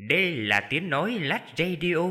Đây là tiếng nói Lách Radio.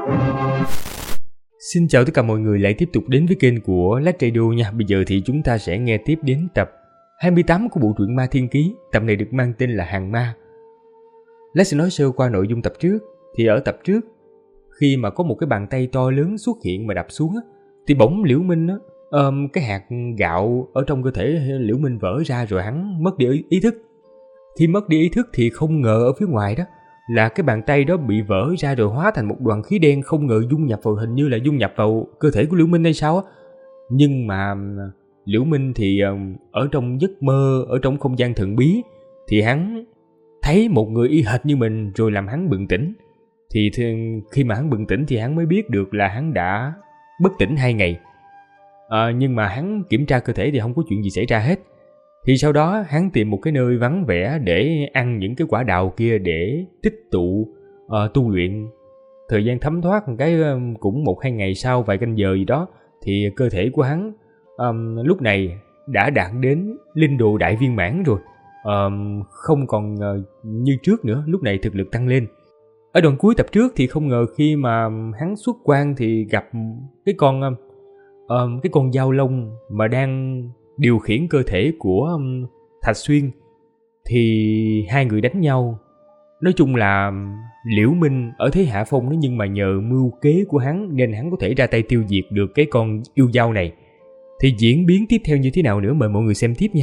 Xin chào tất cả mọi người lại tiếp tục đến với kênh của Lách Radio nha. Bây giờ thì chúng ta sẽ nghe tiếp đến tập 28 của bộ truyện Ma Thiên Ký. Tập này được mang tên là Hàng Ma. Lách sẽ nói sơ qua nội dung tập trước. Thì ở tập trước, khi mà có một cái bàn tay to lớn xuất hiện mà đập xuống á, thì bỗng Liễu Minh á, cái hạt gạo ở trong cơ thể Liễu Minh vỡ ra rồi hắn mất đi ý thức. Khi mất đi ý thức thì không ngờ ở phía ngoài đó là cái bàn tay đó bị vỡ ra rồi hóa thành một đoàn khí đen, không ngờ dung nhập vào, hình như là dung nhập vào cơ thể của Liễu Minh hay sao á. Nhưng mà Liễu Minh thì ở trong giấc mơ, ở trong không gian thần bí, thì hắn thấy một người y hệt như mình rồi làm hắn bừng tỉnh. Thì khi mà hắn bừng tỉnh thì hắn mới biết được là hắn đã bất tỉnh 2 ngày. Nhưng mà hắn kiểm tra cơ thể thì không có chuyện gì xảy ra hết. Thì sau đó hắn tìm một cái nơi vắng vẻ để ăn những cái quả đào kia để tích tụ tu luyện. Thời gian thấm thoát cái cũng 1-2 ngày sau, vài canh giờ gì đó, thì cơ thể của hắn lúc này đã đạt đến linh đồ đại viên mãn rồi. Không còn như trước nữa, lúc này thực lực tăng lên. Ở đoạn cuối tập trước thì không ngờ khi mà hắn xuất quan thì gặp cái con dao lông mà đang điều khiển cơ thể của Thạch Xuyên. Thì hai người đánh nhau. Nói chung là Liễu Minh ở thế hạ phong đó, nhưng mà nhờ mưu kế của hắn nên hắn có thể ra tay tiêu diệt được cái con yêu dao này. Thì diễn biến tiếp theo như thế nào nữa mời mọi người xem tiếp nha.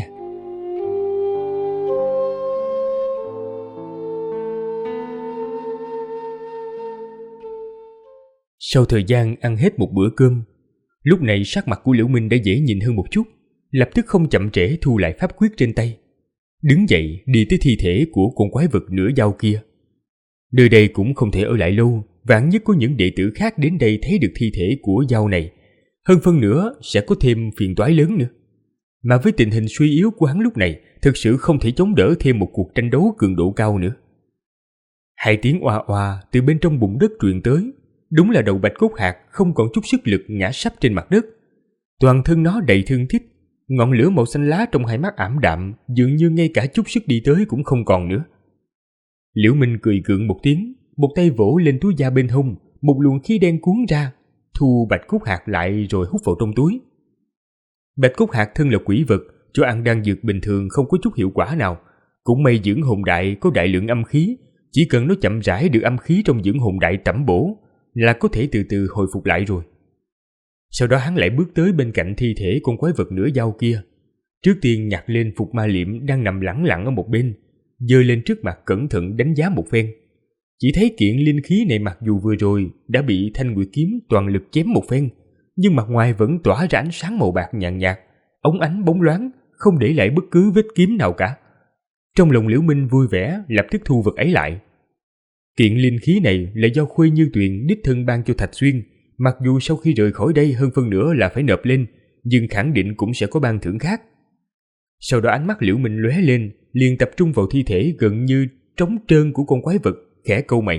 Sau thời gian ăn hết một bữa cơm, lúc này sắc mặt của Liễu Minh đã dễ nhìn hơn một chút. Lập tức không chậm trễ thu lại pháp quyết trên tay, đứng dậy đi tới thi thể của con quái vật nửa dao kia. Nơi đây cũng không thể ở lại lâu, vạn nhất có những đệ tử khác đến đây thấy được thi thể của dao này, hơn phân nữa sẽ có thêm phiền toái lớn nữa. Mà với tình hình suy yếu của hắn lúc này, thực sự không thể chống đỡ thêm một cuộc tranh đấu cường độ cao nữa. 2 tiếng oa oa từ bên trong bụng đất truyền tới. Đúng là đầu bạch cốt hạt không còn chút sức lực ngã sắp trên mặt đất. Toàn thân nó đầy thương tích, ngọn lửa màu xanh lá trong hai mắt ảm đạm, dường như ngay cả chút sức đi tới cũng không còn nữa. Liễu Minh cười gượng một tiếng, một tay vỗ lên túi da bên hông, một luồng khí đen cuốn ra, thu bạch cốt hạt lại rồi hút vào trong túi. Bạch cốt hạt thân là quỷ vật, cho ăn đan dược bình thường không có chút hiệu quả nào. Cũng may dưỡng hồn đại có đại lượng âm khí, chỉ cần nó chậm rãi được âm khí trong dưỡng hồn đại tẩm bổ là có thể từ từ hồi phục lại rồi. Sau đó hắn lại bước tới bên cạnh thi thể con quái vật nửa dao kia. Trước tiên nhặt lên phục ma liệm đang nằm lẳng lặng ở một bên, giơ lên trước mặt cẩn thận đánh giá một phen. Chỉ thấy kiện linh khí này mặc dù vừa rồi đã bị thanh nguyệt kiếm toàn lực chém một phen, nhưng mặt ngoài vẫn tỏa ra ánh sáng màu bạc nhàn nhạt, óng ánh bóng loáng, không để lại bất cứ vết kiếm nào cả. Trong lòng Liễu Minh vui vẻ, lập tức thu vật ấy lại. Kiện linh khí này là do Khuê Như Tuyền đích thân ban cho Thạch Xuyên. Mặc dù sau khi rời khỏi đây hơn phân nửa là phải nộp lên, nhưng khẳng định cũng sẽ có ban thưởng khác. Sau đó ánh mắt Liễu Minh lóe lên, liền tập trung vào thi thể gần như trống trơn của con quái vật, khẽ cau mày.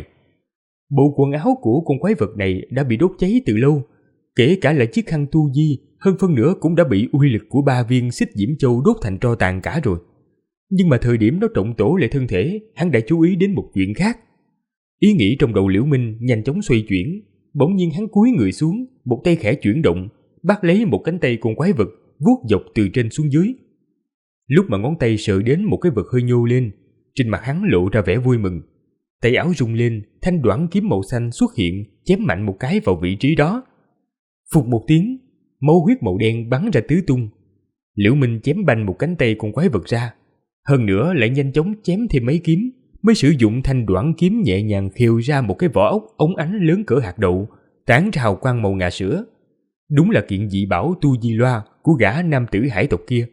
Bộ quần áo của con quái vật này đã bị đốt cháy từ lâu, kể cả là chiếc khăn tu di, hơn phân nửa cũng đã bị uy lực của 3 viên xích diễm châu đốt thành tro tàn cả rồi. Nhưng mà thời điểm nó trọng tổ lại thân thể, hắn đã chú ý đến một chuyện khác. Ý nghĩ trong đầu Liễu Minh nhanh chóng xoay chuyển. Bỗng nhiên hắn cúi người xuống, một tay khẽ chuyển động, bắt lấy một cánh tay con quái vật, vuốt dọc từ trên xuống dưới. Lúc mà ngón tay sờ đến một cái vật hơi nhô lên, trên mặt hắn lộ ra vẻ vui mừng. Tay áo rung lên, thanh đoản kiếm màu xanh xuất hiện, chém mạnh một cái vào vị trí đó. Phụt một tiếng, máu huyết màu đen bắn ra tứ tung. Liễu Minh chém bành một cánh tay con quái vật ra, hơn nữa lại nhanh chóng chém thêm mấy kiếm, mới sử dụng thanh đoản kiếm nhẹ nhàng khều ra một cái vỏ ốc óng ánh lớn cỡ hạt đậu, tán ra hào quang màu ngà sữa. Đúng là kiện dị bảo tu di loa của gã nam tử hải tộc kia.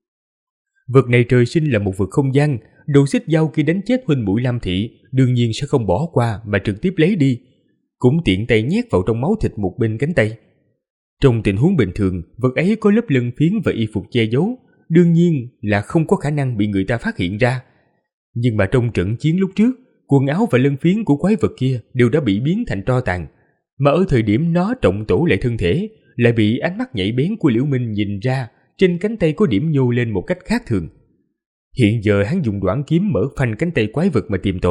Vật này trời sinh là một vật không gian, đồ xích dao kia đánh chết huynh muội Lam Thị đương nhiên sẽ không bỏ qua mà trực tiếp lấy đi, cũng tiện tay nhét vào trong máu thịt một bên cánh tay. Trong tình huống bình thường, vật ấy có lớp lân phiến và y phục che giấu, đương nhiên là không có khả năng bị người ta phát hiện ra. Nhưng mà trong trận chiến lúc trước, quần áo và lân phiến của quái vật kia đều đã bị biến thành tro tàn, mà ở thời điểm nó trọng tổ lại thân thể, lại bị ánh mắt nhạy bén của Liễu Minh nhìn ra trên cánh tay có điểm nhô lên một cách khác thường. Hiện giờ hắn dùng đoản kiếm mở phanh cánh tay quái vật mà tìm tòi,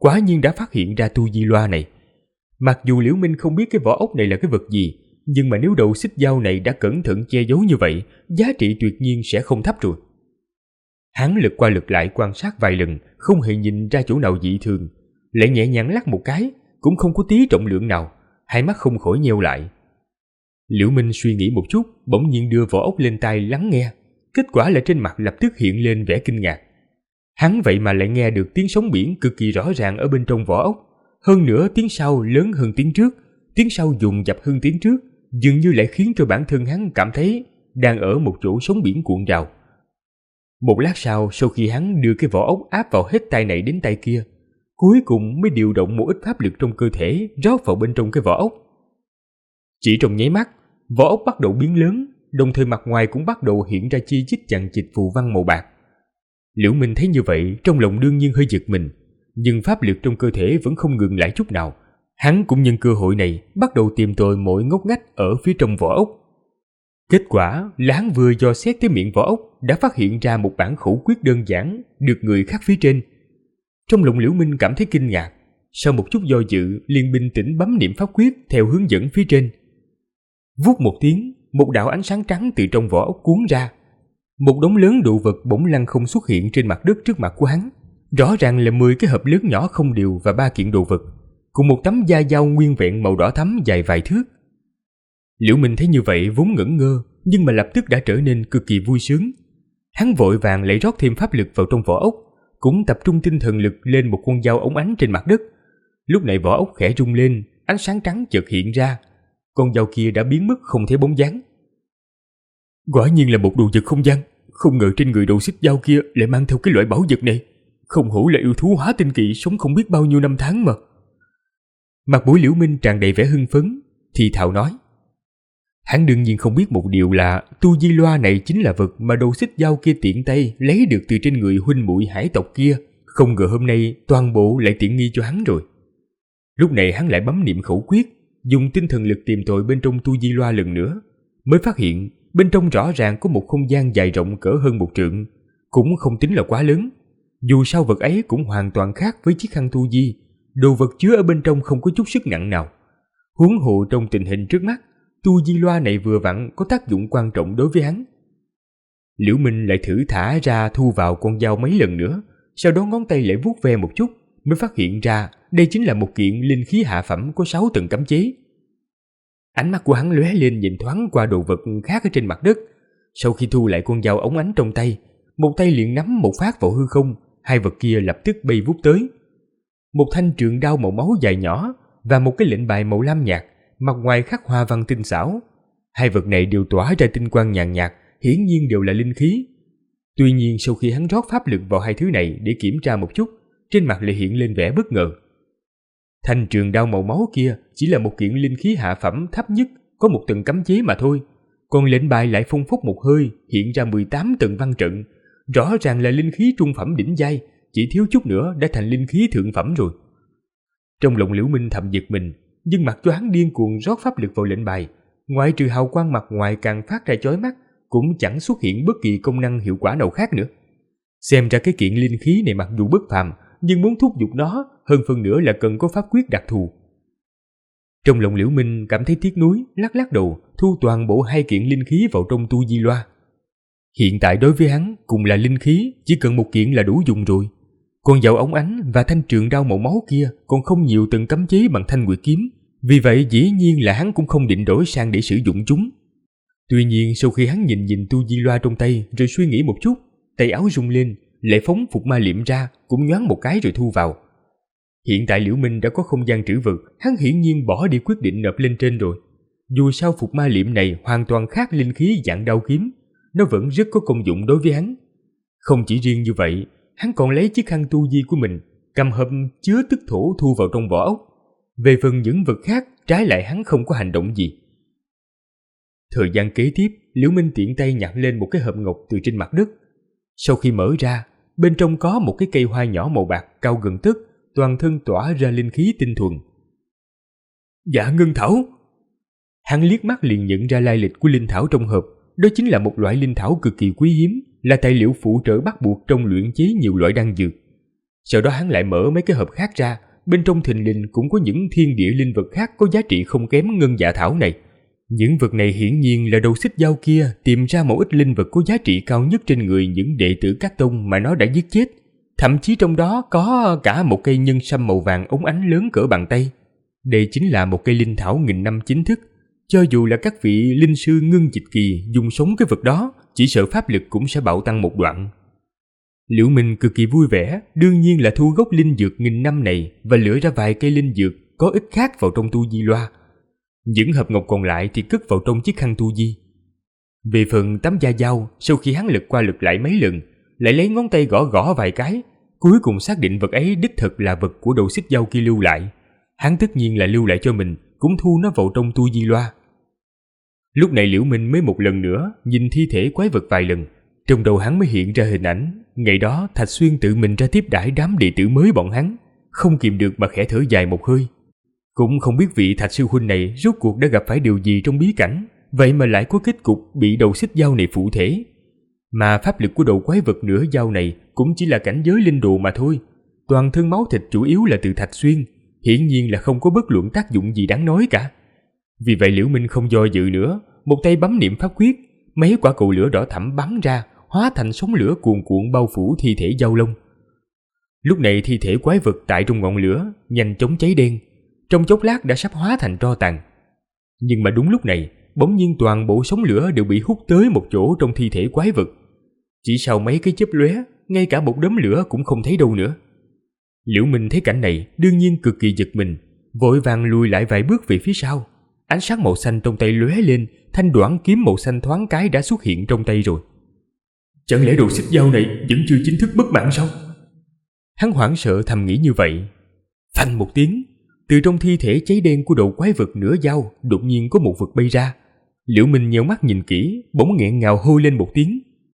quả nhiên đã phát hiện ra tu di loa này. Mặc dù Liễu Minh không biết cái vỏ ốc này là cái vật gì, nhưng mà nếu đầu xích dao này đã cẩn thận che giấu như vậy, giá trị tuyệt nhiên sẽ không thấp rồi. Hắn lật qua lật lại quan sát vài lần, không hề nhìn ra chỗ nào dị thường, lại nhẹ nhàng lắc một cái, cũng không có tí trọng lượng nào, hai mắt không khỏi nheo lại. Liễu Minh suy nghĩ một chút, bỗng nhiên đưa vỏ ốc lên tai lắng nghe, kết quả là trên mặt lập tức hiện lên vẻ kinh ngạc. Hắn vậy mà lại nghe được tiếng sóng biển cực kỳ rõ ràng ở bên trong vỏ ốc, hơn nữa tiếng sau lớn hơn tiếng trước, tiếng sau dồn dập hơn tiếng trước, dường như lại khiến cho bản thân hắn cảm thấy đang ở một chỗ sóng biển cuộn trào. Một lát sau khi hắn đưa cái vỏ ốc áp vào hết tay này đến tay kia, cuối cùng mới điều động một ít pháp lực trong cơ thể rót vào bên trong cái vỏ ốc. Chỉ trong nháy mắt, vỏ ốc bắt đầu biến lớn, đồng thời mặt ngoài cũng bắt đầu hiện ra chi chít chằng chịt phù văn màu bạc. Liễu Minh thấy như vậy, trong lòng đương nhiên hơi giật mình, nhưng pháp lực trong cơ thể vẫn không ngừng lại chút nào. Hắn cũng nhân cơ hội này bắt đầu tìm tòi mọi ngóc ngách ở phía trong vỏ ốc. Kết quả là hắn vừa dò xét tới miệng vỏ ốc đã phát hiện ra một bản khẩu quyết đơn giản được người khắc phía trên. Trong lòng Liễu Minh cảm thấy kinh ngạc, sau một chút do dự liền bình tĩnh bấm niệm pháp quyết theo hướng dẫn phía trên. Vút một tiếng, một đạo ánh sáng trắng từ trong vỏ ốc cuốn ra. Một đống lớn đồ vật bỗng lăng không xuất hiện trên mặt đất trước mặt của hắn. Rõ ràng là 10 cái hộp lớn nhỏ không đều và 3 kiện đồ vật, cùng một tấm da dao nguyên vẹn màu đỏ thắm dài vài thước. Liễu Minh thấy như vậy vốn ngẩn ngơ, nhưng mà lập tức đã trở nên cực kỳ vui sướng. Hắn vội vàng lại rót thêm pháp lực vào trong vỏ ốc, cũng tập trung tinh thần lực lên một con dao óng ánh trên mặt đất. Lúc này vỏ ốc khẽ rung lên, ánh sáng trắng chợt hiện ra, con dao kia đã biến mất không thấy bóng dáng. Quả nhiên là một đồ vật không gian, không ngờ trên người đầu xích dao kia lại mang theo cái loại bảo vật này, không hổ là yêu thú hóa tinh kỵ sống không biết bao nhiêu năm tháng mà. Mặt mũi Liễu Minh tràn đầy vẻ hưng phấn, thì thào nói. Hắn đương nhiên không biết một điều là tu di loa này chính là vật mà đầu xích dao kia tiện tay lấy được từ trên người huynh muội hải tộc kia, không ngờ hôm nay toàn bộ lại tiện nghi cho hắn rồi. Lúc này hắn lại bấm niệm khẩu quyết, dùng tinh thần lực tìm tòi bên trong tu di loa lần nữa, mới phát hiện bên trong rõ ràng có một không gian dài rộng cỡ hơn 1 trượng, cũng không tính là quá lớn. Dù sao vật ấy cũng hoàn toàn khác với chiếc khăn tu di, đồ vật chứa ở bên trong không có chút sức nặng nào. Huống hồ trong tình hình trước mắt, tu di loa này vừa vặn có tác dụng quan trọng đối với hắn. Liễu Minh lại thử thả ra thu vào con dao mấy lần nữa, sau đó ngón tay lại vuốt ve một chút, mới phát hiện ra đây chính là một kiện linh khí hạ phẩm có 6 tầng cấm chế. Ánh mắt của hắn lóe lên nhìn thoáng qua đồ vật khác ở trên mặt đất. Sau khi thu lại con dao óng ánh trong tay, một tay liền nắm một phát vào hư không, hai vật kia lập tức bay vút tới. Một thanh trường đao màu máu dài nhỏ và một cái lệnh bài màu lam nhạt, mặt ngoài khắc hoa văn tinh xảo. Hai vật này đều tỏa ra tinh quang nhàn nhạt, hiển nhiên đều là linh khí. Tuy nhiên sau khi hắn rót pháp lực vào hai thứ này để kiểm tra một chút, trên mặt lại hiện lên vẻ bất ngờ. Thanh trường đao màu máu kia chỉ là một kiện linh khí hạ phẩm thấp nhất, có 1 tầng cấm chế mà thôi. Còn lệnh bài lại phun phúc một hơi, hiện ra 18 tầng văn trận. Rõ ràng là linh khí trung phẩm đỉnh giai, chỉ thiếu chút nữa đã thành linh khí thượng phẩm rồi. Trong lòng Liễu Minh thầm giật mình, nhưng mặc cho hắn điên cuồng rót pháp lực vào lệnh bài, ngoại trừ hào quang mặt ngoài càng phát ra chói mắt, cũng chẳng xuất hiện bất kỳ công năng hiệu quả nào khác nữa. Xem ra cái kiện linh khí này mặc dù bất phàm, nhưng muốn thúc giục nó hơn phần nữa là cần có pháp quyết đặc thù. Trong lòng Liễu Minh cảm thấy tiếc nuối, lắc lắc đầu, thu toàn bộ hai kiện linh khí vào trong tu di loa. Hiện tại đối với hắn cùng là linh khí, chỉ cần một kiện là đủ dùng rồi. Còn dao óng ánh và thanh trường đao màu máu kia còn không nhiều tầng cấm chế bằng thanh nguyệt kiếm, vì vậy dĩ nhiên là hắn cũng không định đổi sang để sử dụng chúng. Tuy nhiên sau khi hắn nhìn tu di loa trong tay rồi suy nghĩ một chút, tay áo rung lên, lại phóng phục ma liệm ra, cũng nhoáng một cái rồi thu vào. Hiện tại Liễu Minh đã có không gian trữ vật, hắn hiển nhiên bỏ đi quyết định nộp lên trên rồi. Dù sao phục ma liệm này hoàn toàn khác linh khí dạng đao kiếm, nó vẫn rất có công dụng đối với hắn. Không chỉ riêng như vậy, hắn còn lấy chiếc khăn tu di của mình, cầm hộp chứa tức thổ thu vào trong vỏ ốc. Về phần những vật khác, trái lại hắn không có hành động gì. Thời gian kế tiếp, Liễu Minh tiện tay nhặt lên một cái hộp ngọc từ trên mặt đất. Sau khi mở ra, bên trong có một cái cây hoa nhỏ màu bạc cao gần tấc, toàn thân tỏa ra linh khí tinh thuần. Dạ ngân thảo. Hắn liếc mắt liền nhận ra lai lịch của linh thảo trong hộp, đó chính là một loại linh thảo cực kỳ quý hiếm, là tài liệu phụ trợ bắt buộc trong luyện chế nhiều loại đan dược. Sau đó hắn lại mở mấy cái hộp khác ra, bên trong thình lình cũng có những thiên địa linh vật khác có giá trị không kém ngân dạ thảo này. Những vật này hiển nhiên là đầu xích dao kia tìm ra một ít linh vật có giá trị cao nhất trên người những đệ tử các tông mà nó đã giết chết. Thậm chí trong đó có cả một cây nhân sâm màu vàng óng ánh lớn cỡ bàn tay. Đây chính là một cây linh thảo nghìn năm chính thức. Cho dù là các vị linh sư ngưng dịch kỳ dùng sống cái vật đó, chỉ sợ pháp lực cũng sẽ bạo tăng một đoạn. Liễu Minh cực kỳ vui vẻ, đương nhiên là thu gốc linh dược nghìn năm này và lựa ra vài cây linh dược có ích khác vào trong tu di loa. Những hộp ngọc còn lại thì cất vào trong chiếc khăn tu di. Về phần tấm da dao, sau khi hắn lật qua lật lại mấy lần, lại lấy ngón tay gõ gõ vài cái, cuối cùng xác định vật ấy đích thực là vật của đầu xích dao kia lưu lại. Hắn tất nhiên là lưu lại cho mình, cũng thu nó vào trong tu di loa. Lúc này Liễu Minh mới một lần nữa nhìn thi thể quái vật vài lần, trong đầu hắn mới hiện ra hình ảnh ngày đó Thạch Xuyên tự mình ra tiếp đãi đám đệ tử mới bọn hắn, không kìm được mà khẽ thở dài một hơi. Cũng không biết vị Thạch sư huynh này rốt cuộc đã gặp phải điều gì trong bí cảnh, vậy mà lại có kết cục bị đầu xích dao này phụ thể. Mà pháp lực của đầu quái vật nửa dao này cũng chỉ là cảnh giới linh đồ mà thôi, toàn thân máu thịt chủ yếu là từ Thạch Xuyên, hiển nhiên là không có bất luận tác dụng gì đáng nói cả. Vì vậy Liễu Minh không do dự nữa, một tay bấm niệm pháp quyết, mấy quả cầu lửa đỏ thẫm bắn ra, hóa thành sóng lửa cuồn cuộn bao phủ thi thể dao lông. Lúc này thi thể quái vật tại trong ngọn lửa nhanh chóng cháy đen, trong chốc lát đã sắp hóa thành tro tàn. Nhưng mà đúng lúc này, bỗng nhiên toàn bộ sóng lửa đều bị hút tới một chỗ trong thi thể quái vật. Chỉ sau mấy cái chớp lóe, ngay cả một đốm lửa cũng không thấy đâu nữa. Liễu Minh thấy cảnh này, đương nhiên cực kỳ giật mình, vội vàng lùi lại vài bước về phía sau. Ánh sáng màu xanh trong tay lóe lên, thanh đoản kiếm màu xanh thoáng cái đã xuất hiện trong tay rồi. Chẳng lẽ đồ xích dao này vẫn chưa chính thức bất mạng sao? Hắn hoảng sợ thầm nghĩ như vậy. Phanh một tiếng, từ trong thi thể cháy đen của đầu quái vật nửa dao đột nhiên có một vật bay ra. Liễu Minh nheo mắt nhìn kỹ, bỗng nghẹn ngào hô lên một tiếng.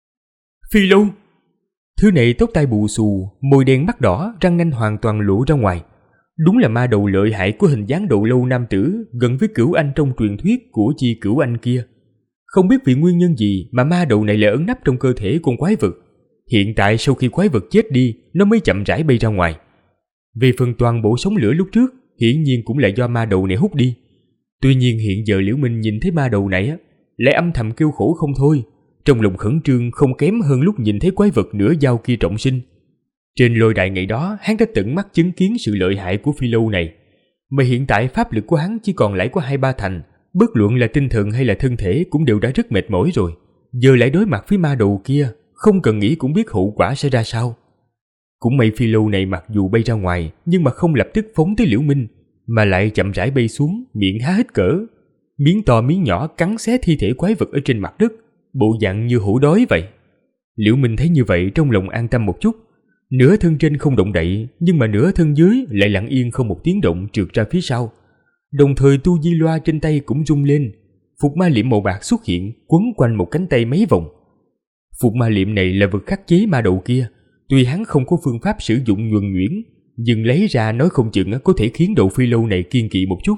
Phi Lâu! Thứ này tóc tai bù xù, môi đen mắt đỏ, răng nanh hoàn toàn lộ ra ngoài. Đúng là ma đầu lợi hại của hình dáng đầu lâu nam tử gần với Cửu Anh trong truyền thuyết của chi Cửu Anh kia. Không biết vì nguyên nhân gì mà ma đầu này lại ẩn nấp trong cơ thể con quái vật. Hiện tại sau khi quái vật chết đi, nó mới chậm rãi bay ra ngoài. Về phần toàn bộ sóng lửa lúc trước, hiển nhiên cũng là do ma đầu này hút đi. Tuy nhiên hiện giờ Liễu Minh nhìn thấy ma đầu này lại âm thầm kêu khổ không thôi, trong lòng khẩn trương không kém hơn lúc nhìn thấy quái vật nửa dao kia trọng sinh. Trên lôi đài ngày đó, hắn đã tận mắt chứng kiến sự lợi hại của Phi Lâu này, mà hiện tại pháp lực của hắn chỉ còn lại có 2-3 thành, bất luận là tinh thần hay là thân thể cũng đều đã rất mệt mỏi rồi. Giờ lại đối mặt với ma đầu kia, không cần nghĩ cũng biết hậu quả sẽ ra sao. Cũng may Phi Lâu này mặc dù bay ra ngoài, nhưng mà không lập tức phóng tới Liễu Minh, mà lại chậm rãi bay xuống, miệng há hết cỡ, miếng to miếng nhỏ cắn xé thi thể quái vật ở trên mặt đất, bộ dạng như hổ đói vậy. Liễu Minh thấy như vậy trong lòng an tâm một chút, nửa thân trên không động đậy, nhưng mà nửa thân dưới lại lặng yên không một tiếng động trượt ra phía sau. Đồng thời tu di loa trên tay cũng rung lên, phục ma liệm màu bạc xuất hiện, quấn quanh một cánh tay mấy vòng. Phục ma liệm này là vật khắc chế ma đầu kia, tuy hắn không có phương pháp sử dụng nhuần nhuyễn, nhưng lấy ra nói không chừng có thể khiến đầu Phi Lâu này kiên kỵ một chút.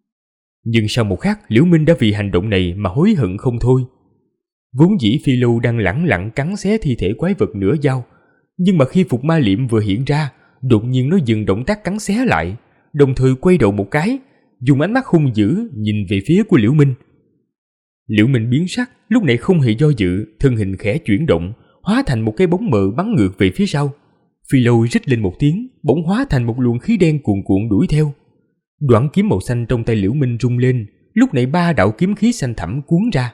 Nhưng sau một khắc, Liễu Minh đã vì hành động này mà hối hận không thôi. Vốn dĩ Phi Lâu đang lẳng lặng cắn xé thi thể quái vật nửa dao, nhưng mà khi phục ma liệm vừa hiện ra, đột nhiên nó dừng động tác cắn xé lại, đồng thời quay đầu một cái, dùng ánh mắt hung dữ nhìn về phía của Liễu Minh. Liễu Minh biến sắc, lúc này không hề do dự, thân hình khẽ chuyển động, hóa thành một cái bóng mờ bắn ngược về phía sau. Phi Lâu rít lên một tiếng, bỗng hóa thành một luồng khí đen cuồn cuộn đuổi theo. Đoạn kiếm màu xanh trong tay Liễu Minh rung lên, lúc này 3 đạo kiếm khí xanh thẳm cuốn ra.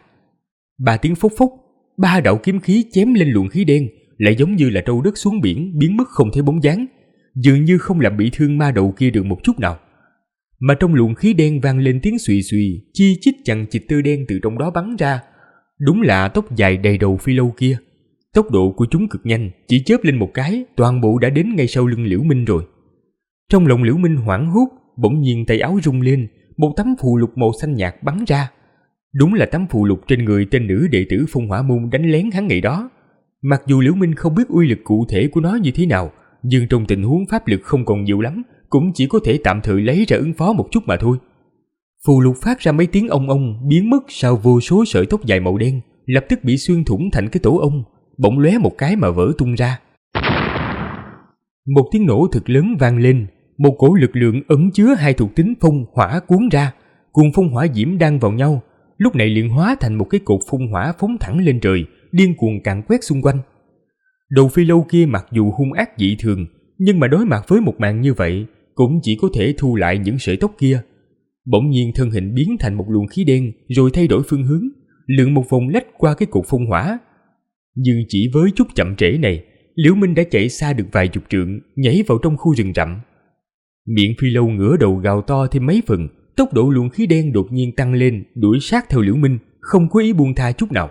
3 tiếng phốc phốc, 3 đạo kiếm khí chém lên luồng khí đen, lại giống như là trâu đất xuống biển, biến mất không thấy bóng dáng, dường như không làm bị thương ma đầu kia được một chút nào. Mà trong luồng khí đen vang lên tiếng xùy xùy, chi chít chằng chịt tơ đen từ trong đó bắn ra. Đúng là tóc dài đầy đầu Phi Lâu kia. Tốc độ của chúng cực nhanh, chỉ chớp lên một cái, toàn bộ đã đến ngay sau lưng Liễu Minh rồi. Trong lòng Liễu Minh hoảng hốt, bỗng nhiên tay áo rung lên, một tấm phù lục màu xanh nhạt bắn ra. Đúng là tấm phù lục trên người tên nữ đệ tử Phong Hỏa Môn đánh lén hắn ngày đó. Mặc dù Liễu Minh không biết uy lực cụ thể của nó như thế nào, nhưng trong tình huống pháp lực không còn nhiều lắm, cũng chỉ có thể tạm thời lấy ra ứng phó một chút mà thôi. Phù lục phát ra mấy tiếng ong ong, biến mất sau vô số sợi tóc dài màu đen, lập tức bị xuyên thủng thành cái tổ ong, bỗng lóe một cái mà vỡ tung ra. Một tiếng nổ thật lớn vang lên, một cổ lực lượng ẩn chứa hai thuộc tính phong hỏa cuốn ra, cùng phong hỏa diễm đan vào nhau, lúc này liền hóa thành một cái cột phong hỏa phóng thẳng lên trời, điên cuồng càn quét xung quanh. Đầu phi lâu kia mặc dù hung ác dị thường, nhưng mà đối mặt với một màn như vậy, cũng chỉ có thể thu lại những sợi tóc kia. Bỗng nhiên thân hình biến thành một luồng khí đen, rồi thay đổi phương hướng, lượn một vòng lách qua cái cột phong hỏa. Nhưng chỉ với chút chậm trễ này, Liễu Minh đã chạy xa được vài chục trượng, nhảy vào trong khu rừng rậm. Miệng phi lâu ngửa đầu gào to thêm mấy phần, tốc độ luồng khí đen đột nhiên tăng lên, đuổi sát theo Liễu Minh, không có ý buông tha chút nào.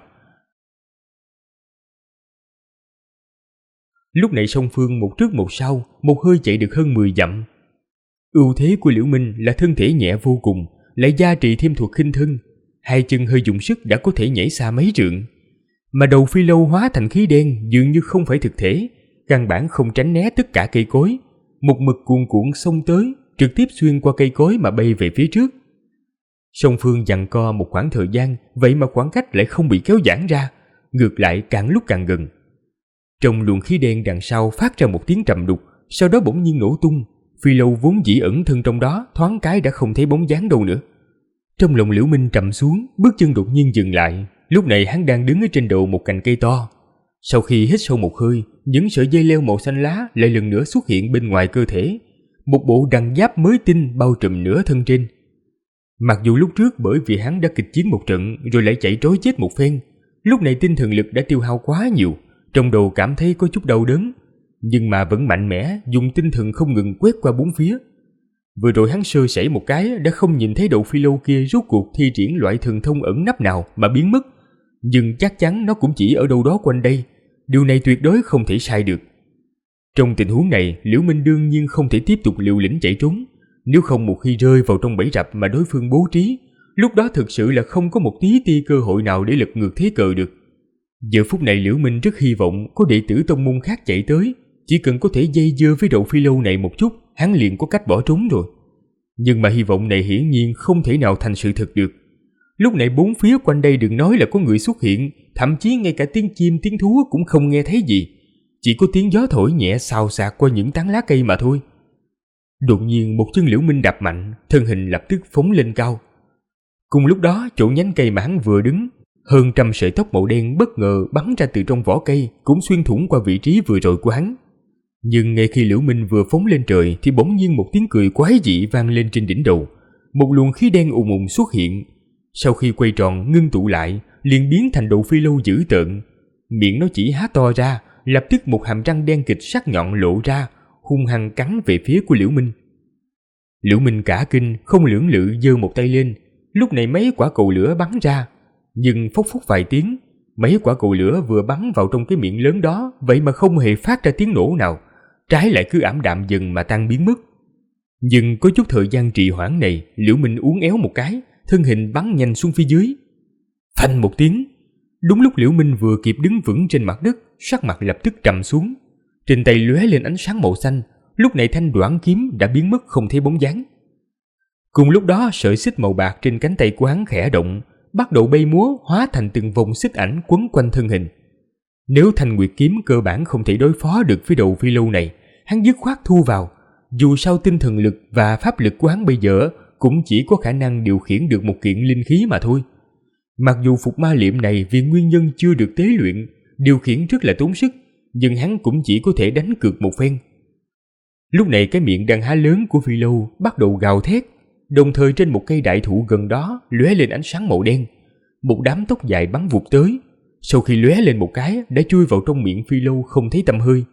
Lúc này song phương một trước một sau, một hơi chạy được hơn 10 dặm. Ưu thế của Liễu Minh là thân thể nhẹ vô cùng, lại gia trì thêm thuật khinh thân, hai chân hơi dùng sức đã có thể nhảy xa mấy trượng. Mà đầu phi lâu hóa thành khí đen dường như không phải thực thể, căn bản không tránh né tất cả cây cối, một mực cuồn cuộn xông tới, trực tiếp xuyên qua cây cối mà bay về phía trước. Song phương giằng co một khoảng thời gian, vậy mà khoảng cách lại không bị kéo giãn ra, ngược lại càng lúc càng gần. Trong luồng khí đen đằng sau phát ra một tiếng trầm đục, sau đó bỗng nhiên nổ tung. Phi lâu vốn dĩ ẩn thân trong đó, thoáng cái đã không thấy bóng dáng đâu nữa. Trong lòng Liễu Minh trầm xuống, bước chân đột nhiên dừng lại. Lúc này hắn đang đứng ở trên đầu một cành cây to. Sau khi hít sâu một hơi, những sợi dây leo màu xanh lá lại lần nữa xuất hiện bên ngoài cơ thể. Một bộ đằng giáp mới tinh bao trùm nửa thân trên. Mặc dù lúc trước bởi vì hắn đã kịch chiến một trận rồi lại chạy trối chết một phen, lúc này tinh thần lực đã tiêu hao quá nhiều, trong đầu cảm thấy có chút đau đớn, nhưng mà vẫn mạnh mẽ dùng tinh thần không ngừng quét qua bốn phía. Vừa rồi hắn sơ sẩy một cái đã không nhìn thấy đầu phi lâu kia rốt cuộc thi triển loại thần thông ẩn nấp nào mà biến mất, nhưng chắc chắn nó cũng chỉ ở đâu đó quanh đây, điều này tuyệt đối không thể sai được. Trong tình huống này, Liễu Minh đương nhiên không thể tiếp tục liều lĩnh chạy trốn, nếu không một khi rơi vào trong bẫy rập mà đối phương bố trí, lúc đó thực sự là không có một tí tia cơ hội nào để lật ngược thế cờ được. Giờ phút này Liễu Minh rất hy vọng có đệ tử tông môn khác chạy tới, chỉ cần có thể dây dưa với đầu phi lâu này một chút, hắn liền có cách bỏ trốn rồi. Nhưng mà hy vọng này hiển nhiên không thể nào thành sự thật được. Lúc này bốn phía quanh đây đừng nói là có người xuất hiện, thậm chí ngay cả tiếng chim tiếng thú cũng không nghe thấy gì, chỉ có tiếng gió thổi nhẹ xào xạc qua những tán lá cây mà thôi. Đột nhiên một chân Liễu Minh đạp mạnh, thân hình lập tức phóng lên cao. Cùng lúc đó, chỗ nhánh cây mà hắn vừa đứng, hơn trăm sợi tóc màu đen bất ngờ bắn ra từ trong vỏ cây, cũng xuyên thủng qua vị trí vừa rồi của hắn. Nhưng ngay khi Liễu Minh vừa phóng lên trời thì bỗng nhiên một tiếng cười quái dị vang lên trên đỉnh đầu. Một luồng khí đen ùn ùn xuất hiện, sau khi quay tròn ngưng tụ lại, liền biến thành đầu phi lâu dữ tợn. Miệng nó chỉ há to ra, lập tức một hàm răng đen kịch sắc nhọn lộ ra, hung hăng cắn về phía của Liễu Minh. Liễu Minh cả kinh, không lưỡng lự giơ một tay lên, lúc này mấy quả cầu lửa bắn ra, nhưng phốc phốc vài tiếng, mấy quả cầu lửa vừa bắn vào trong cái miệng lớn đó, vậy mà không hề phát ra tiếng nổ nào, trái lại cứ ảm đạm dần mà tan biến mất. Nhưng có chút thời gian trì hoãn này, Liễu Minh uốn éo một cái, thân hình bắn nhanh xuống phía dưới. Phanh một tiếng, đúng lúc Liễu Minh vừa kịp đứng vững trên mặt đất, sắc mặt lập tức trầm xuống. Trên tay lóe lên ánh sáng màu xanh, lúc này thanh đoản kiếm đã biến mất không thấy bóng dáng. Cùng lúc đó, sợi xích màu bạc trên cánh tay của hắn khẽ động, bắt đầu bay múa hóa thành từng vòng xích ảnh quấn quanh thân hình. Nếu thanh nguyệt kiếm cơ bản không thể đối phó được với đầu phi lâu này, hắn dứt khoát thu vào. Dù sao tinh thần lực và pháp lực của hắn bây giờ cũng chỉ có khả năng điều khiển được một kiện linh khí mà thôi. Mặc dù phục ma liệm này vì nguyên nhân chưa được tế luyện, điều khiển rất là tốn sức, nhưng hắn cũng chỉ có thể đánh cược một phen. Lúc này cái miệng đang há lớn của phi lâu bắt đầu gào thét, đồng thời trên một cây đại thụ gần đó lóe lên ánh sáng màu đen. Một đám tóc dài bắn vụt tới, sau khi lóe lên một cái đã chui vào trong miệng phi lâu không thấy tăm hơi.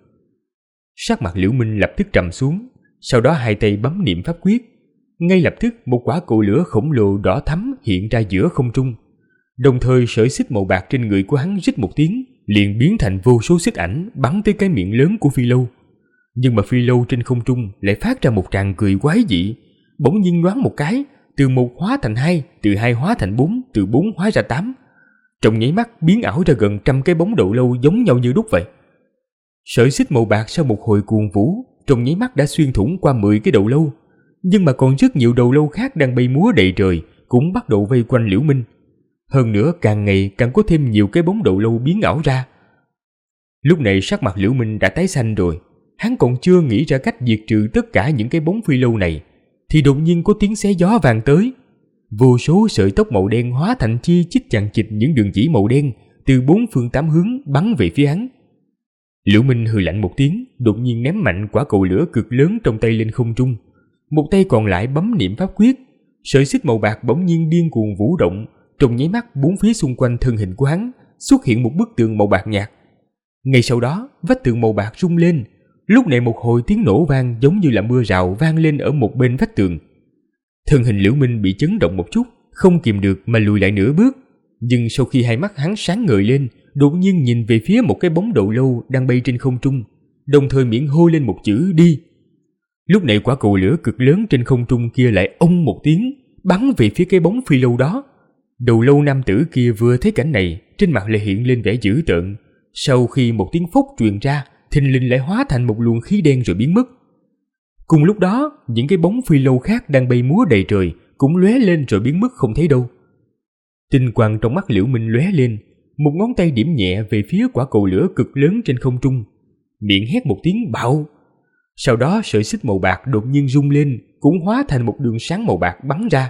Sắc mặt Liễu Minh lập tức trầm xuống, sau đó hai tay bấm niệm pháp quyết. Ngay lập tức một quả cầu lửa khổng lồ đỏ thắm hiện ra giữa không trung. Đồng thời sợi xích màu bạc trên người của hắn rít một tiếng, liền biến thành vô số xích ảnh bắn tới cái miệng lớn của phi lâu. Nhưng mà phi lâu trên không trung lại phát ra một tràng cười quái dị, bỗng nhiên nhoáng một cái, từ 1 hóa thành 2, từ 2 hóa thành 4, từ 4 hóa ra 8. Trong nháy mắt biến ảo ra gần 100 cái bóng đầu lâu giống nhau như đúc vậy. Sợi xích màu bạc sau một hồi cuồng vũ, trong nháy mắt đã xuyên thủng qua 10 cái đầu lâu. Nhưng mà còn rất nhiều đầu lâu khác đang bay múa đầy trời cũng bắt đầu vây quanh Liễu Minh. Hơn nữa càng ngày càng có thêm nhiều cái bóng đầu lâu biến ảo ra. Lúc này sắc mặt Liễu Minh đã tái xanh rồi, Hắn còn chưa nghĩ ra cách diệt trừ tất cả những cái bóng phi lâu này, thì đột nhiên có tiếng xé gió vang tới. Vô số sợi tóc màu đen hóa thành chi chít chằng chịt những đường chỉ màu đen từ 4 phương 8 hướng bắn về phía hắn. Liễu Minh hừ lạnh một tiếng, đột nhiên ném mạnh quả cầu lửa cực lớn trong tay lên không trung. Một tay còn lại bấm niệm pháp quyết, sợi xích màu bạc bỗng nhiên điên cuồng vũ động. Trong nháy mắt, bốn phía xung quanh thân hình của hắn xuất hiện một bức tường màu bạc nhạt. Ngay sau đó, vách tường màu bạc rung lên. Lúc này một hồi tiếng nổ vang giống như là mưa rào vang lên ở một bên vách tường. Thân hình Liễu Minh bị chấn động một chút, không kìm được mà lùi lại nửa bước. Nhưng sau khi hai mắt hắn sáng ngời lên, đột nhiên nhìn về phía một cái bóng đầu lâu đang bay trên không trung, đồng thời miệng hô lên một chữ đi. Lúc này quả cầu lửa cực lớn trên không trung kia lại ông một tiếng, bắn về phía cái bóng phi lâu đó. Đầu lâu nam tử kia vừa thấy cảnh này, trên mặt lại hiện lên vẻ dữ tợn. Sau khi một tiếng phốc truyền ra, thình lình lại hóa thành một luồng khí đen rồi biến mất. Cùng lúc đó, những cái bóng phi lâu khác đang bay múa đầy trời cũng lóe lên rồi biến mất không thấy đâu. Tinh quang trong mắt Liễu Minh lóe lên, một ngón tay điểm nhẹ về phía quả cầu lửa cực lớn trên không trung, miệng hét một tiếng bạo. Sau đó sợi xích màu bạc đột nhiên rung lên, cũng hóa thành một đường sáng màu bạc bắn ra.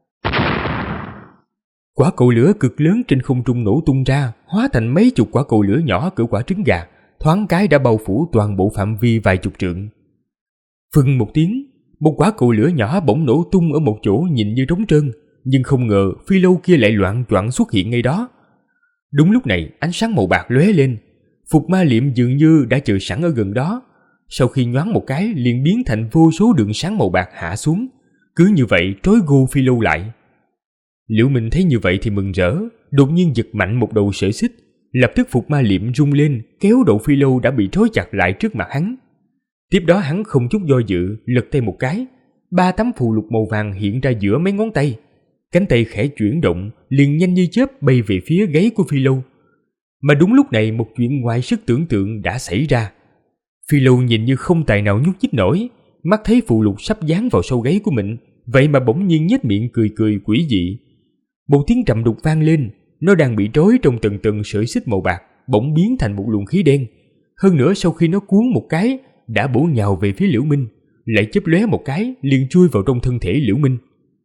Quả cầu lửa cực lớn trên không trung nổ tung ra, hóa thành mấy chục quả cầu lửa nhỏ cỡ quả trứng gà, thoáng cái đã bao phủ toàn bộ phạm vi vài chục trượng. Phừng một tiếng, một quả cầu lửa nhỏ bỗng nổ tung ở một chỗ nhìn như trống trơn, nhưng không ngờ phi lâu kia lại loạng choạng xuất hiện ngay đó. Đúng lúc này, ánh sáng màu bạc lóe lên, Phục Ma Liệm dường như đã chờ sẵn ở gần đó. Sau khi nhoáng một cái, liền biến thành vô số đường sáng màu bạc hạ xuống, cứ như vậy trói gô phi lâu lại. Liễu Minh thấy như vậy thì mừng rỡ, đột nhiên giật mạnh một đầu sợi xích, lập tức Phục Ma Liệm rung lên, kéo đầu phi lâu đã bị trói chặt lại trước mặt hắn. Tiếp đó hắn không chút do dự, lật tay một cái, 3 tấm phù lục màu vàng hiện ra giữa mấy ngón tay. Cánh tay khẽ chuyển động, liền nhanh như chớp bay về phía gáy của phi lâu. Mà đúng lúc này một chuyện ngoài sức tưởng tượng đã xảy ra. Phi lâu nhìn như không tài nào nhúc nhích nổi, mắt thấy phù lục sắp dán vào sau gáy của mình, vậy mà bỗng nhiên nhếch miệng cười cười quỷ dị. Một tiếng trầm đục vang lên, nó đang bị trói trong tầng tầng sợi xích màu bạc, bỗng biến thành một luồng khí đen. Hơn nữa sau khi nó cuốn một cái, đã bổ nhào về phía Liễu Minh, lại chớp lóe một cái, liền chui vào trong thân thể Liễu Minh.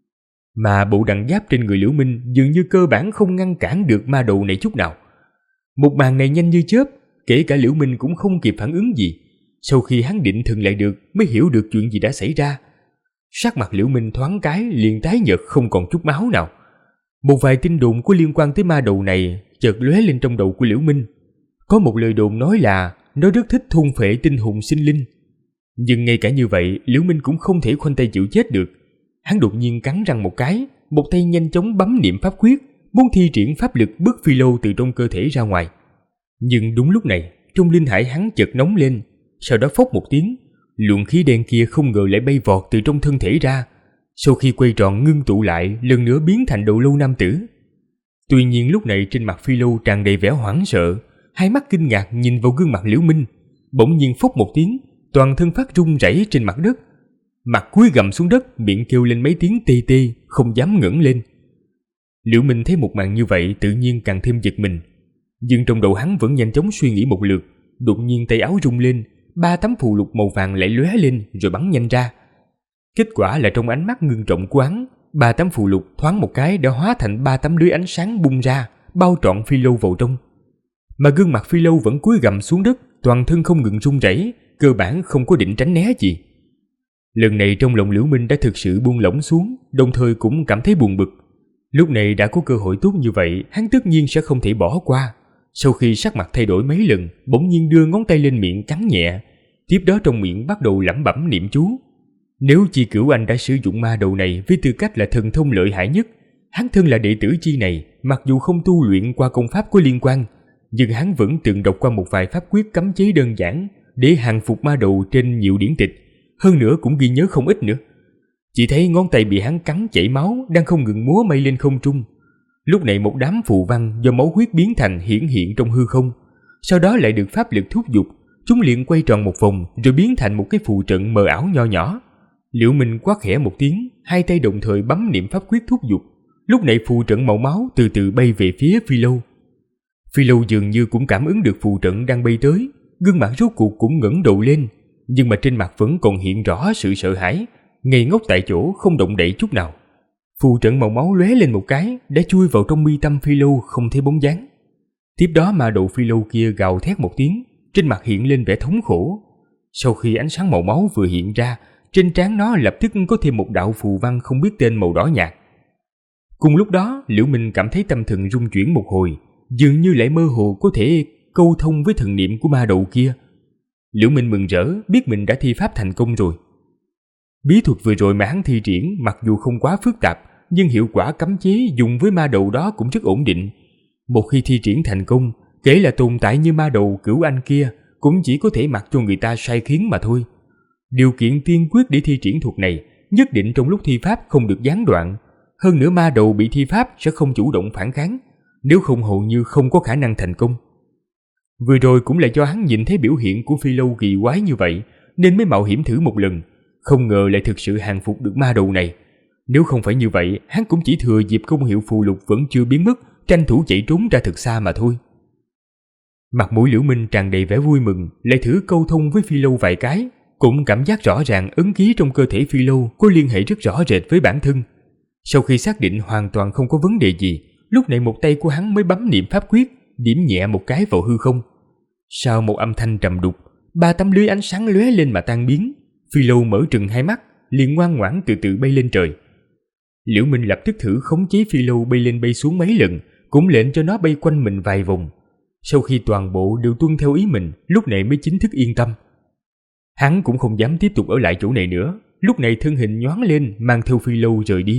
Mà bộ đằng giáp trên người Liễu Minh dường như cơ bản không ngăn cản được ma đầu này chút nào. Một màn này nhanh như chớp, kể cả Liễu Minh cũng không kịp phản ứng gì. Sau khi hắn định thần lại được, mới hiểu được chuyện gì đã xảy ra. Sắc mặt Liễu Minh thoáng cái liền tái nhợt không còn chút máu nào. Một vài tin đồn có liên quan tới ma đầu này chợt lóe lên trong đầu của Liễu Minh. Có một lời đồn nói là nó rất thích thôn phệ tinh hồn sinh linh. Nhưng ngay cả như vậy, Liễu Minh cũng không thể khoanh tay chịu chết được. Hắn đột nhiên cắn răng một cái, một tay nhanh chóng bấm niệm pháp quyết, muốn thi triển pháp lực bức phi lâu từ trong cơ thể ra ngoài. Nhưng đúng lúc này, trong linh hải hắn chợt nóng lên, sau đó phốc một tiếng, luồng khí đen kia không ngờ lại bay vọt từ trong thân thể ra. Sau khi quay tròn ngưng tụ lại, lần nữa biến thành đầu lâu nam tử. Tuy nhiên lúc này trên mặt phi lâu tràn đầy vẻ hoảng sợ, hai mắt kinh ngạc nhìn vào gương mặt Liễu Minh, bỗng nhiên phốc một tiếng, toàn thân phát run rẩy trên mặt đất. Mặt cúi gằm xuống đất, miệng kêu lên mấy tiếng tê tê, không dám ngẩng lên. Liễu Minh thấy một màn như vậy tự nhiên càng thêm giật mình. Nhưng trong đầu hắn vẫn nhanh chóng suy nghĩ một lượt, đột nhiên tay áo rung lên, 3 tấm phù lục màu vàng lại lóe lên rồi bắn nhanh ra. Kết quả là trong ánh mắt ngưng trọng của hắn, 3 tấm phù lục thoáng một cái đã hóa thành 3 tấm lưới ánh sáng bung ra, bao trọn phi lâu vào trong. Mà gương mặt phi lâu vẫn cúi gằm xuống đất, toàn thân không ngừng run rẩy, cơ bản không có định tránh né gì. Lần này trong lòng Liễu Minh đã thực sự buông lỏng xuống, đồng thời cũng cảm thấy buồn bực. Lúc này đã có cơ hội tốt như vậy, hắn tất nhiên sẽ không thể bỏ qua. Sau khi sắc mặt thay đổi mấy lần, bỗng nhiên đưa ngón tay lên miệng cắn nhẹ, tiếp đó trong miệng bắt đầu lẩm bẩm niệm chú. Nếu Chi Cửu Anh đã sử dụng ma đầu này với tư cách là thần thông lợi hại nhất, hắn thân là đệ tử Chi này, mặc dù không tu luyện qua công pháp có liên quan, nhưng hắn vẫn từng đọc qua một vài pháp quyết cấm chế đơn giản để hàng phục ma đầu trên nhiều điển tịch, hơn nữa cũng ghi nhớ không ít nữa. Chỉ thấy ngón tay bị hắn cắn chảy máu đang không ngừng múa may lên không trung. Lúc này một đám phù văn do máu huyết biến thành hiển hiện trong hư không, sau đó lại được pháp lực thúc giục, chúng liền quay tròn một vòng rồi biến thành một cái phù trận mờ ảo nho nhỏ. Liễu Minh quát khẽ một tiếng, hai tay đồng thời bấm niệm pháp quyết thúc giục. Lúc này phù trận màu máu từ từ bay về phía phi lâu. Phi lâu dường như cũng cảm ứng được phù trận đang bay tới, gương mặt rốt cuộc cũng ngẩng đầu lên. nhưng mà trên mặt vẫn còn hiện rõ sự sợ hãi, ngây ngốc tại chỗ không động đậy chút nào. Phù trận màu máu lóe lên một cái, đã chui vào trong mi tâm Phi Lâu không thấy bóng dáng. Tiếp đó ma đầu Phi Lâu kia gào thét một tiếng, trên mặt hiện lên vẻ thống khổ. Sau khi ánh sáng màu máu vừa hiện ra, trên trán nó lập tức có thêm một đạo phù văn không biết tên màu đỏ nhạt. Cùng lúc đó, Liễu Minh cảm thấy tâm thần rung chuyển một hồi, dường như lại mơ hồ có thể câu thông với thần niệm của ma đầu kia. Liễu Minh mừng rỡ, biết mình đã thi pháp thành công rồi. Bí thuật vừa rồi mà hắn thi triển mặc dù không quá phức tạp, nhưng hiệu quả cấm chế dùng với ma đầu đó cũng rất ổn định. Một khi thi triển thành công, kể là tồn tại như ma đầu Cửu Anh kia cũng chỉ có thể mặc cho người ta sai khiến mà thôi. Điều kiện tiên quyết để thi triển thuật này nhất định trong lúc thi pháp không được gián đoạn. Hơn nữa ma đầu bị thi pháp sẽ không chủ động phản kháng, nếu không hầu như không có khả năng thành công. Vừa rồi cũng là do hắn nhìn thấy biểu hiện của Phi Lâu kỳ quái như vậy nên mới mạo hiểm thử một lần, không ngờ lại thực sự hàng phục được ma đầu này. Nếu không phải như vậy, hắn cũng chỉ thừa dịp công hiệu phù lục vẫn chưa biến mất, tranh thủ chạy trốn ra thật xa mà thôi. Mặt mũi Liễu Minh tràn đầy vẻ vui mừng, lại thử câu thông với Phi Lâu vài cái, cũng cảm giác rõ ràng ấn ký trong cơ thể Phi Lâu có liên hệ rất rõ rệt với bản thân. Sau khi xác định hoàn toàn không có vấn đề gì, lúc này một tay của hắn mới bấm niệm pháp quyết, điểm nhẹ một cái vào hư không. Sau một âm thanh trầm đục, 3 tấm lưới ánh sáng lóe lên mà tan biến. Phi Lâu mở trừng hai mắt, liền ngoan ngoãn từ từ bay lên trời. Liễu Minh lập tức thử khống chế Phi Lâu bay lên bay xuống mấy lần, cũng lệnh cho nó bay quanh mình vài vòng. Sau khi toàn bộ đều tuân theo ý mình, lúc này mới chính thức yên tâm. Hắn cũng không dám tiếp tục ở lại chỗ này nữa, lúc này thân hình nhoáng lên mang theo Phi Lâu rời đi.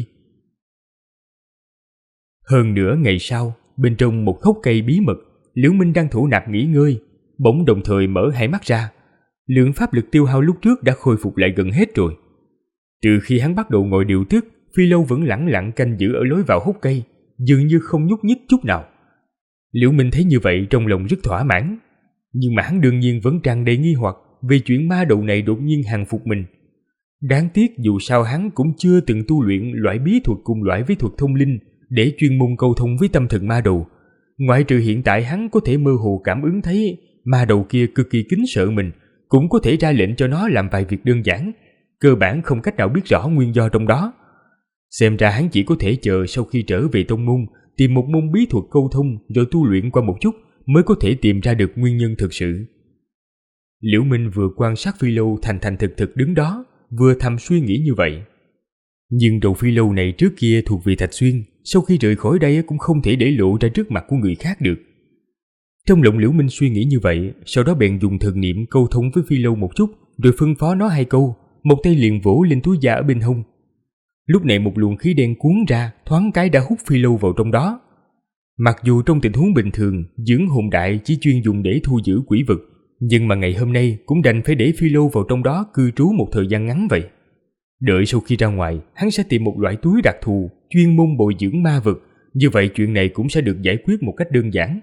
Hơn nửa ngày sau, bên trong một gốc cây bí mật, Liễu Minh đang thổ nạp nghỉ ngơi, bỗng đồng thời mở hai mắt ra. Lượng pháp lực tiêu hao lúc trước đã khôi phục lại gần hết rồi. Từ khi hắn bắt đầu ngồi điều tức, Phi Lâu vẫn lẳng lặng canh giữ ở lối vào hốc cây, dường như không nhúc nhích chút nào. Liễu Minh thấy như vậy trong lòng rất thỏa mãn, nhưng mà hắn đương nhiên vẫn tràn đầy nghi hoặc về chuyện ma đầu này đột nhiên hàng phục mình. Đáng tiếc dù sao hắn cũng chưa từng tu luyện loại bí thuật cùng loại với thuật thông linh để chuyên môn câu thông với tâm thần ma đầu. Ngoại trừ hiện tại hắn có thể mơ hồ cảm ứng thấy ma đầu kia cực kỳ kính sợ mình, cũng có thể ra lệnh cho nó làm vài việc đơn giản, cơ bản không cách nào biết rõ nguyên do trong đó. Xem ra hắn chỉ có thể chờ sau khi trở về tông môn, tìm một môn bí thuật câu thông rồi tu luyện qua một chút mới có thể tìm ra được nguyên nhân thực sự. Liễu Minh vừa quan sát Phi Lâu thành thành thực thực đứng đó, vừa thầm suy nghĩ như vậy. Nhưng đầu Phi Lâu này trước kia thuộc về Thạch Xuyên, sau khi rời khỏi đây cũng không thể để lộ ra trước mặt của người khác được. Trong lòng Liễu Minh suy nghĩ như vậy, sau đó bèn dùng thần niệm câu thông với Phi Lâu một chút, rồi phân phó nó 2 câu, một tay liền vỗ lên túi da ở bên hông. Lúc này một luồng khí đen cuốn ra, thoáng cái đã hút Phi Lâu vào trong đó. Mặc dù trong tình huống bình thường, dưỡng hồn đại chỉ chuyên dùng để thu giữ quỷ vật, nhưng mà ngày hôm nay cũng đành phải để Phi Lâu vào trong đó cư trú một thời gian ngắn vậy. Đợi sau khi ra ngoài, hắn sẽ tìm một loại túi đặc thù, chuyên môn bồi dưỡng ma vật, như vậy chuyện này cũng sẽ được giải quyết một cách đơn giản.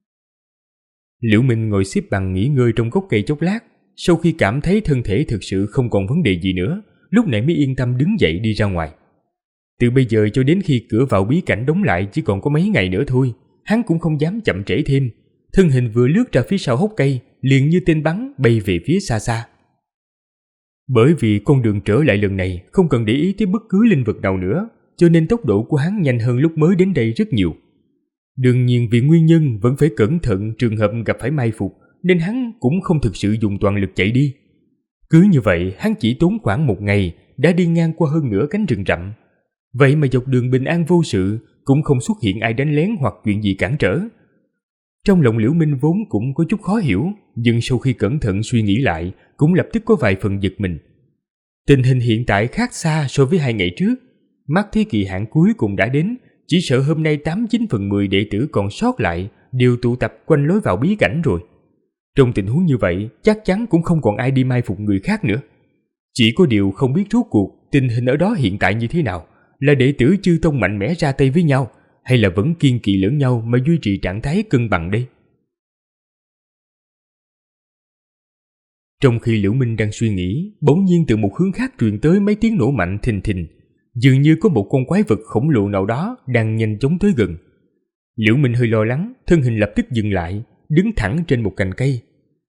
Liễu Minh ngồi xếp bằng nghỉ ngơi trong gốc cây chốc lát, sau khi cảm thấy thân thể thực sự không còn vấn đề gì nữa, lúc này mới yên tâm đứng dậy đi ra ngoài. Từ bây giờ cho đến khi cửa vào bí cảnh đóng lại chỉ còn có mấy ngày nữa thôi, hắn cũng không dám chậm trễ thêm. Thân hình vừa lướt ra phía sau hốc cây, liền như tên bắn bay về phía xa xa. Bởi vì con đường trở lại lần này không cần để ý tới bất cứ linh vật nào nữa, cho nên tốc độ của hắn nhanh hơn lúc mới đến đây rất nhiều. Đương nhiên vì nguyên nhân vẫn phải cẩn thận trường hợp gặp phải mai phục, nên hắn cũng không thực sự dùng toàn lực chạy đi. Cứ như vậy, hắn chỉ tốn khoảng 1 ngày đã đi ngang qua hơn nửa cánh rừng rậm. Vậy mà dọc đường bình an vô sự, cũng không xuất hiện ai đánh lén hoặc chuyện gì cản trở. Trong lòng Liễu Minh vốn cũng có chút khó hiểu, nhưng sau khi cẩn thận suy nghĩ lại, cũng lập tức có vài phần giật mình. Tình hình hiện tại khác xa so với 2 ngày trước. Mắt thế kỳ hạn cuối cùng đã đến, chỉ sợ hôm nay 89 phần 10 đệ tử còn sót lại đều tụ tập quanh lối vào bí cảnh rồi. Trong tình huống như vậy, chắc chắn cũng không còn ai đi mai phục người khác nữa. Chỉ có điều không biết rốt cuộc tình hình ở đó hiện tại như thế nào, là đệ tử chư tông mạnh mẽ ra tay với nhau, hay là vẫn kiên kỵ lẫn nhau mà duy trì trạng thái cân bằng đây? Trong khi Liễu Minh đang suy nghĩ, bỗng nhiên từ một hướng khác truyền tới mấy tiếng nổ mạnh thình thình, dường như có một con quái vật khổng lồ nào đó đang nhanh chóng tới gần. Liễu Minh hơi lo lắng, thân hình lập tức dừng lại, đứng thẳng trên một cành cây.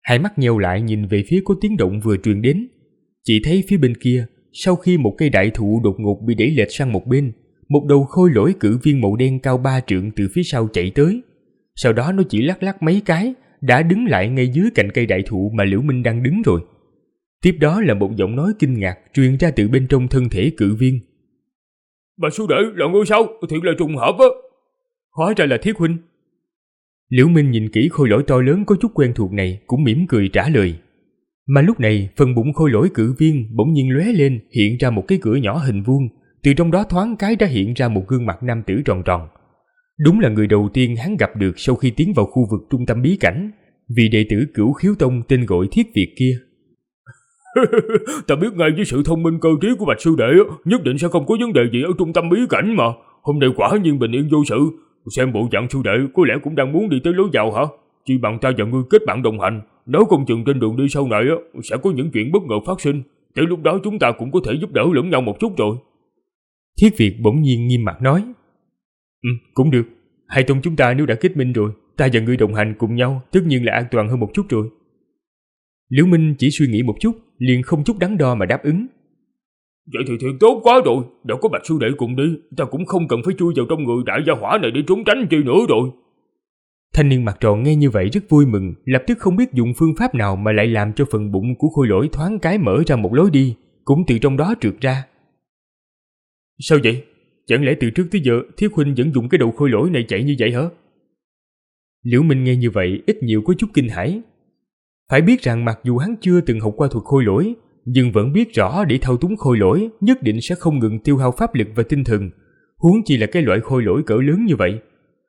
Hai mắt nheo lại nhìn về phía có tiếng động vừa truyền đến. Chỉ thấy phía bên kia, sau khi một cây đại thụ đột ngột bị đẩy lệch sang một bên, một đầu khôi lỗi cự viên màu đen cao 3 trượng từ phía sau chạy tới. Sau đó nó chỉ lắc lắc mấy cái, đã đứng lại ngay dưới cạnh cây đại thụ mà Liễu Minh đang đứng rồi. Tiếp đó là một giọng nói kinh ngạc truyền ra từ bên trong thân thể cự viên. Bà sư đệ là ngươi sao? Thiệt là trùng hợp á. Hóa ra là Thiết huynh. Liễu Minh nhìn kỹ khôi lỗi to lớn có chút quen thuộc này, cũng mỉm cười trả lời. Mà lúc này, phần bụng khôi lỗi cự viên bỗng nhiên lóe lên, hiện ra một cái cửa nhỏ hình vuông, từ trong đó thoáng cái đã hiện ra một gương mặt nam tử tròn tròn. Đúng là người đầu tiên hắn gặp được sau khi tiến vào khu vực trung tâm bí cảnh, vị đệ tử Cửu Khiếu Tông tên gọi Thiết Việt kia. Ta biết ngay với sự thông minh cơ trí của Bạch sư đệ nhất định sẽ không có vấn đề gì ở trung tâm bí cảnh mà. Hôm nay quả nhiên bình yên vô sự. Xem bộ dạng sư đệ có lẽ cũng đang muốn đi tới lối vào hả? Chỉ bằng ta và ngươi kết bạn đồng hành, nếu không chừng trên đường đi sau này sẽ có những chuyện bất ngờ phát sinh. Tới lúc đó chúng ta cũng có thể giúp đỡ lẫn nhau một chút rồi. Thiết Việt bỗng nhiên nghiêm mặt nói. Cũng được. Hai tông chúng ta nếu đã kết minh rồi, ta và ngươi đồng hành cùng nhau tất nhiên là an toàn hơn một chút rồi. Liễu Minh chỉ suy nghĩ một chút, liền không chút đắn đo mà đáp ứng. Vậy thì thiệt tốt quá rồi, đã có Bạch sư đệ cùng đi, ta cũng không cần phải chui vào trong người đại gia hỏa này để trốn tránh chi nữa rồi. Thanh niên mặt tròn nghe như vậy rất vui mừng, lập tức không biết dùng phương pháp nào mà lại làm cho phần bụng của khôi lỗi thoáng cái mở ra một lối đi, cũng từ trong đó trượt ra. Sao vậy? Chẳng lẽ từ trước tới giờ Thiết huynh vẫn dùng cái đầu khôi lỗi này chạy như vậy hả? Liễu Minh nghe như vậy ít nhiều có chút kinh hãi. Phải biết rằng mặc dù hắn chưa từng học qua thuật khôi lỗi, nhưng vẫn biết rõ để thao túng khôi lỗi nhất định sẽ không ngừng tiêu hao pháp lực và tinh thần, huống chi là cái loại khôi lỗi cỡ lớn như vậy.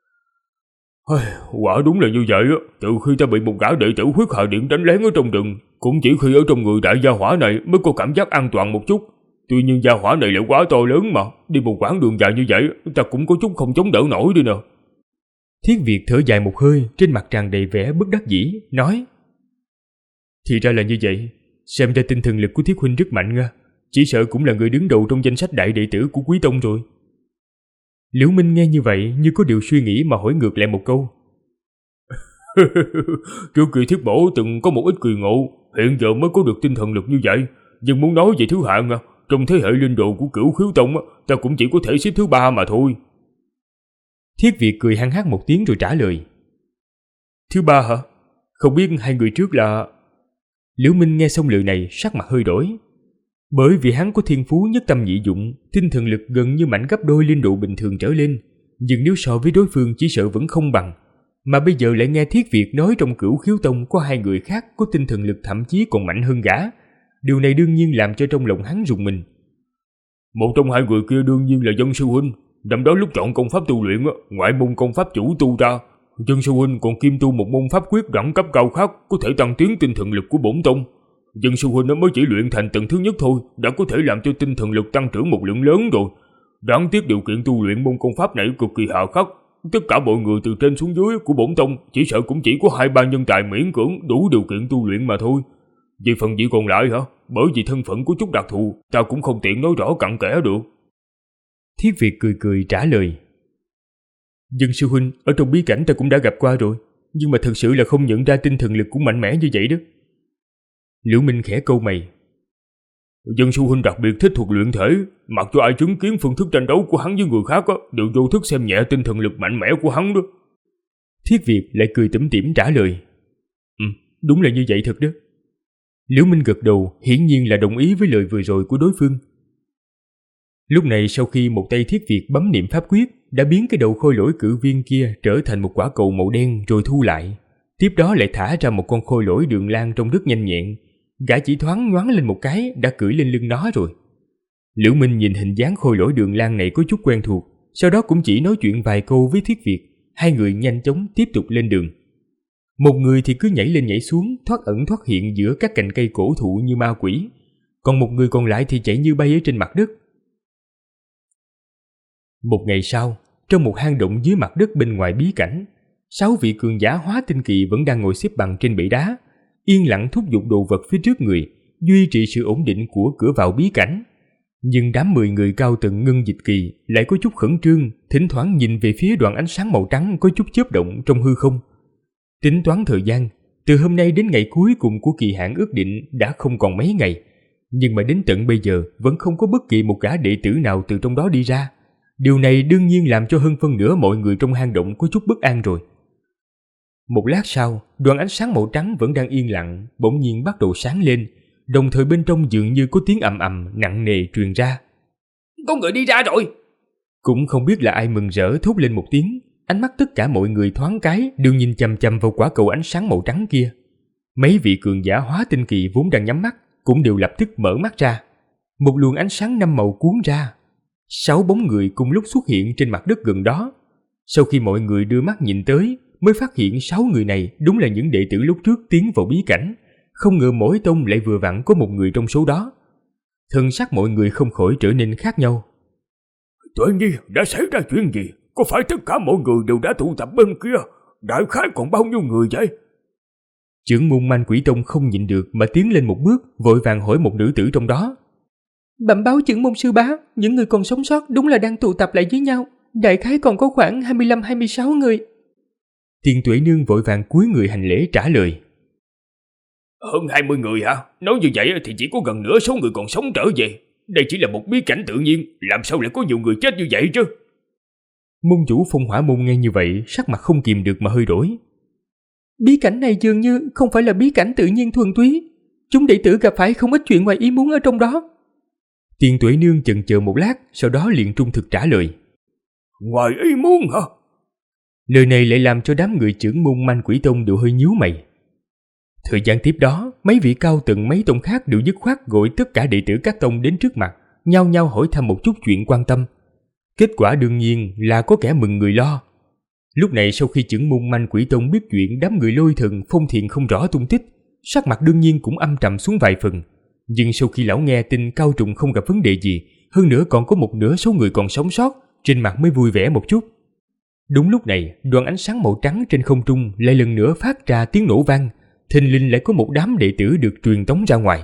Quả đúng là như vậy á. Từ khi ta bị một gã đệ tử Huyết Hà Điện đánh lén ở trong rừng, cũng chỉ khi ở trong người đại gia hỏa này mới có cảm giác an toàn một chút. Tuy nhiên gia hỏa này lại quá to lớn mà, đi một quãng đường dài như vậy ta cũng có chút không chống đỡ nổi đi nè. Thiết Việt thở dài một hơi, trên mặt tràn đầy vẻ bất đắc dĩ, nói. Thì ra là như vậy, xem ra tinh thần lực của Thiết huynh rất mạnh nha, chỉ sợ cũng là người đứng đầu trong danh sách đại đệ tử của Quý Tông rồi. Liễu Minh nghe như vậy như có điều suy nghĩ mà hỏi ngược lại một câu. Trước kia Thiết Bổ từng có một ít kỳ ngộ, hiện giờ mới có được tinh thần lực như vậy, nhưng muốn nói về thứ hạng trong thế hệ linh đồ của Cửu Khiếu Tông ta cũng chỉ có thể xếp thứ 3 mà thôi. Thiết Việt cười hăng hắc một tiếng rồi trả lời. Thứ 3 hả? Không biết hai người trước là... Liễu Minh nghe xong lời này sắc mặt hơi đổi. Bởi vì hắn có thiên phú nhất tâm nhị dụng, tinh thần lực gần như mạnh gấp đôi linh độ bình thường trở lên, nhưng nếu so với đối phương chỉ sợ vẫn không bằng. Mà bây giờ lại nghe Thiết Việt nói trong Cửu Khiếu Tông có hai người khác có tinh thần lực thậm chí còn mạnh hơn gã. Điều này đương nhiên làm cho trong lòng hắn rùng mình. Một trong hai người kia đương nhiên là Dân Sư huynh. Năm đó lúc chọn công pháp tu luyện, ngoại môn công pháp chủ tu ra, Dân Sư huynh còn kiêm tu một môn pháp quyết đẳng cấp cao khác có thể tăng tiến tinh thần lực của bổn tông. Dân Sư huynh mới chỉ luyện thành tầng thứ nhất thôi, đã có thể làm cho tinh thần lực tăng trưởng một lượng lớn rồi. Đáng tiếc điều kiện tu luyện môn công pháp này cực kỳ hà khắc, tất cả mọi người từ trên xuống dưới của bổn tông chỉ sợ cũng chỉ có 2-3 nhân tài miễn cưỡng đủ điều kiện tu luyện mà thôi. Về phần vị còn lại hả? Bởi vì thân phận của chút đặc thù, ta cũng không tiện nói rõ cặn kẽ được. Thiết Việt cười cười trả lời. Dân Sư huynh ở trong bí cảnh ta cũng đã gặp qua rồi, nhưng mà thật sự là không nhận ra tinh thần lực cũng mạnh mẽ như vậy đó. Liễu Minh khẽ câu mày. Dân Sư huynh đặc biệt thích thuật luyện thể, mặc cho ai chứng kiến phương thức tranh đấu của hắn với người khác đều vô thức xem nhẹ tinh thần lực mạnh mẽ của hắn đó. Thiết Việt lại cười tủm tỉm trả lời. Đúng là như vậy thật đó. Liễu Minh gật đầu, hiển nhiên là đồng ý với lời vừa rồi của đối phương. Lúc này sau khi một tay Thiết Việt bấm niệm pháp quyết, đã biến cái đầu khôi lỗi cự viên kia trở thành một quả cầu màu đen rồi thu lại. Tiếp đó lại thả ra một con khôi lỗi Đường Lan trông rất nhanh nhẹn. Gã chỉ thoáng nhoáng lên một cái đã cưỡi lên lưng nó rồi. Liễu Minh nhìn hình dáng khôi lỗi Đường Lan này có chút quen thuộc, sau đó cũng chỉ nói chuyện vài câu với Thiết Việt. Hai người nhanh chóng tiếp tục lên đường. Một người thì cứ nhảy lên nhảy xuống, thoát ẩn thoát hiện giữa các cành cây cổ thụ như ma quỷ, còn một người còn lại thì chạy như bay ở trên mặt đất. Một ngày sau, trong một hang động dưới mặt đất bên ngoài bí cảnh, 6 vị cường giả hóa tinh kỳ vẫn đang ngồi xếp bằng trên bệ đá, yên lặng thúc giục đồ vật phía trước người, duy trì sự ổn định của cửa vào bí cảnh. Nhưng đám 10 người cao tầng ngân dịch kỳ lại có chút khẩn trương, thỉnh thoảng nhìn về phía đoạn ánh sáng màu trắng có chút chớp động trong hư không. Tính toán thời gian, Từ hôm nay đến ngày cuối cùng của kỳ hạn ước định đã không còn mấy ngày, nhưng mà đến tận bây giờ vẫn không có bất kỳ một gã đệ tử nào từ trong đó đi ra. Điều này đương nhiên làm cho hơn phân nửa mọi người trong hang động có chút bất an rồi. Một lát sau, đoàn ánh sáng màu trắng vẫn đang yên lặng, bỗng nhiên bắt đầu sáng lên, đồng thời bên trong dường như có tiếng ầm ầm nặng nề truyền ra. Có người đi ra rồi! Cũng không biết là ai mừng rỡ thốt lên một tiếng, ánh mắt tất cả mọi người thoáng cái đều nhìn chằm chằm vào quả cầu ánh sáng màu trắng kia. Mấy vị cường giả hóa tinh kỳ vốn đang nhắm mắt cũng đều lập tức mở mắt ra. Một luồng ánh sáng 5 màu cuốn ra. 6 bóng người cùng lúc xuất hiện trên mặt đất gần đó. Sau khi mọi người đưa mắt nhìn tới, mới phát hiện 6 người này đúng là những đệ tử lúc trước tiến vào bí cảnh. Không ngờ mỗi tông lại vừa vặn có một người trong số đó. Thân sắc mọi người không khỏi trở nên khác nhau. Tự nhiên đã xảy ra chuyện gì? Có phải tất cả mọi người đều đã tụ tập bên kia? Đại khái còn bao nhiêu người vậy? Trưởng môn Man Quỷ Tông không nhịn được mà tiến lên một bước, vội vàng hỏi một nữ tử trong đó. Bẩm báo trưởng môn sư bá, những người còn sống sót đúng là đang tụ tập lại với nhau. Đại khái còn có khoảng 25-26 người. Tiền Tuệ Nương vội vàng cúi người hành lễ trả lời. Hơn 20 người hả? Nói như vậy thì chỉ có gần nửa số người còn sống trở về. Đây chỉ là một bí cảnh tự nhiên, làm sao lại có nhiều người chết như vậy chứ? Môn chủ Phong Hỏa Môn nghe như vậy, sắc mặt không kìm được mà hơi đổi. Bí cảnh này dường như không phải là bí cảnh tự nhiên thuần túy. Chúng đệ tử gặp phải không ít chuyện ngoài ý muốn ở trong đó. Tiền Tuệ Nương chần chờ một lát, sau đó liền trung thực trả lời. Ngoài ý muốn hả? Lời này lại làm cho đám người trưởng môn Man Quỷ Tông đều hơi nhíu mày. Thời gian tiếp đó, mấy vị cao tầng mấy tông khác đều dứt khoát gọi tất cả đệ tử các tông đến trước mặt, nhao nhao hỏi thăm một chút chuyện quan tâm. Kết quả đương nhiên là có kẻ mừng người lo. Lúc này sau khi trưởng môn Man Quỷ Tông biết chuyện đám người Lôi Thần Phong Thiện không rõ tung tích, sắc mặt đương nhiên cũng âm trầm xuống vài phần. Nhưng sau khi lão nghe tin Cao Trùng không gặp vấn đề gì, hơn nữa còn có một nửa số người còn sống sót, trên mặt mới vui vẻ một chút. Đúng lúc này, đoàn ánh sáng màu trắng trên không trung lại lần nữa phát ra tiếng nổ vang, thình lình lại có một đám đệ tử được truyền tống ra ngoài.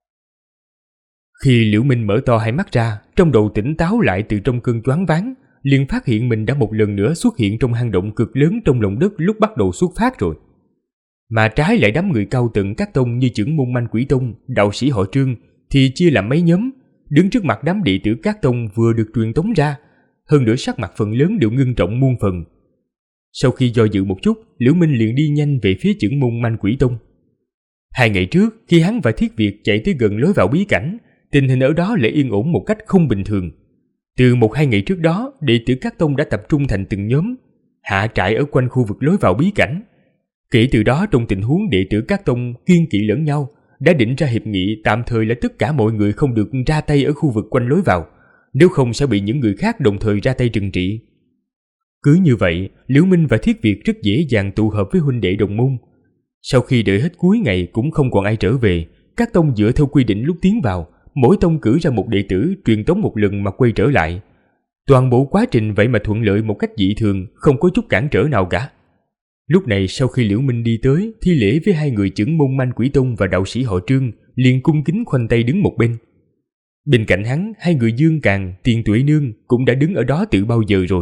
Khi Liễu Minh mở to hai mắt ra, trong đầu tỉnh táo lại từ trong cơn choáng váng, liền phát hiện mình đã một lần nữa xuất hiện trong hang động cực lớn trong lòng đất lúc bắt đầu xuất phát rồi. Mà trái lại đám người cao tầng các tông như trưởng môn Man Quỷ Tông, đạo sĩ họ Trương thì chia làm mấy nhóm, đứng trước mặt đám đệ tử các tông vừa được truyền tống ra, hơn nữa sắc mặt phần lớn đều ngưng trọng muôn phần. Sau khi do dự một chút, Liễu Minh liền đi nhanh về phía trưởng môn Man Quỷ Tông. 2 ngày trước, khi hắn và Thiết Việt chạy tới gần lối vào bí cảnh, tình hình ở đó lại yên ổn một cách không bình thường. Từ 1-2 ngày trước đó, đệ tử các tông đã tập trung thành từng nhóm, hạ trại ở quanh khu vực lối vào bí cảnh. Kể từ đó, trong tình huống đệ tử các tông kiêng kỵ lẫn nhau, đã định ra hiệp nghị tạm thời là tất cả mọi người không được ra tay ở khu vực quanh lối vào, nếu không sẽ bị những người khác đồng thời ra tay trừng trị. Cứ như vậy, Liễu Minh và Thiết Việt rất dễ dàng tụ hợp với huynh đệ đồng môn. Sau khi đợi hết cuối ngày cũng không còn ai trở về, các tông dựa theo quy định lúc tiến vào, mỗi tông cử ra một đệ tử truyền tống một lần mà quay trở lại. Toàn bộ quá trình vậy mà thuận lợi một cách dị thường, không có chút cản trở nào cả. Lúc này sau khi Liễu Minh đi tới, thi lễ với 2 người trưởng môn Man Quỷ Tông và đạo sĩ họ Trương, liền cung kính khoanh tay đứng một bên. Bên cạnh hắn, 2 người Dương Càn, Tiền Tuệ Nương cũng đã đứng ở đó từ bao giờ rồi.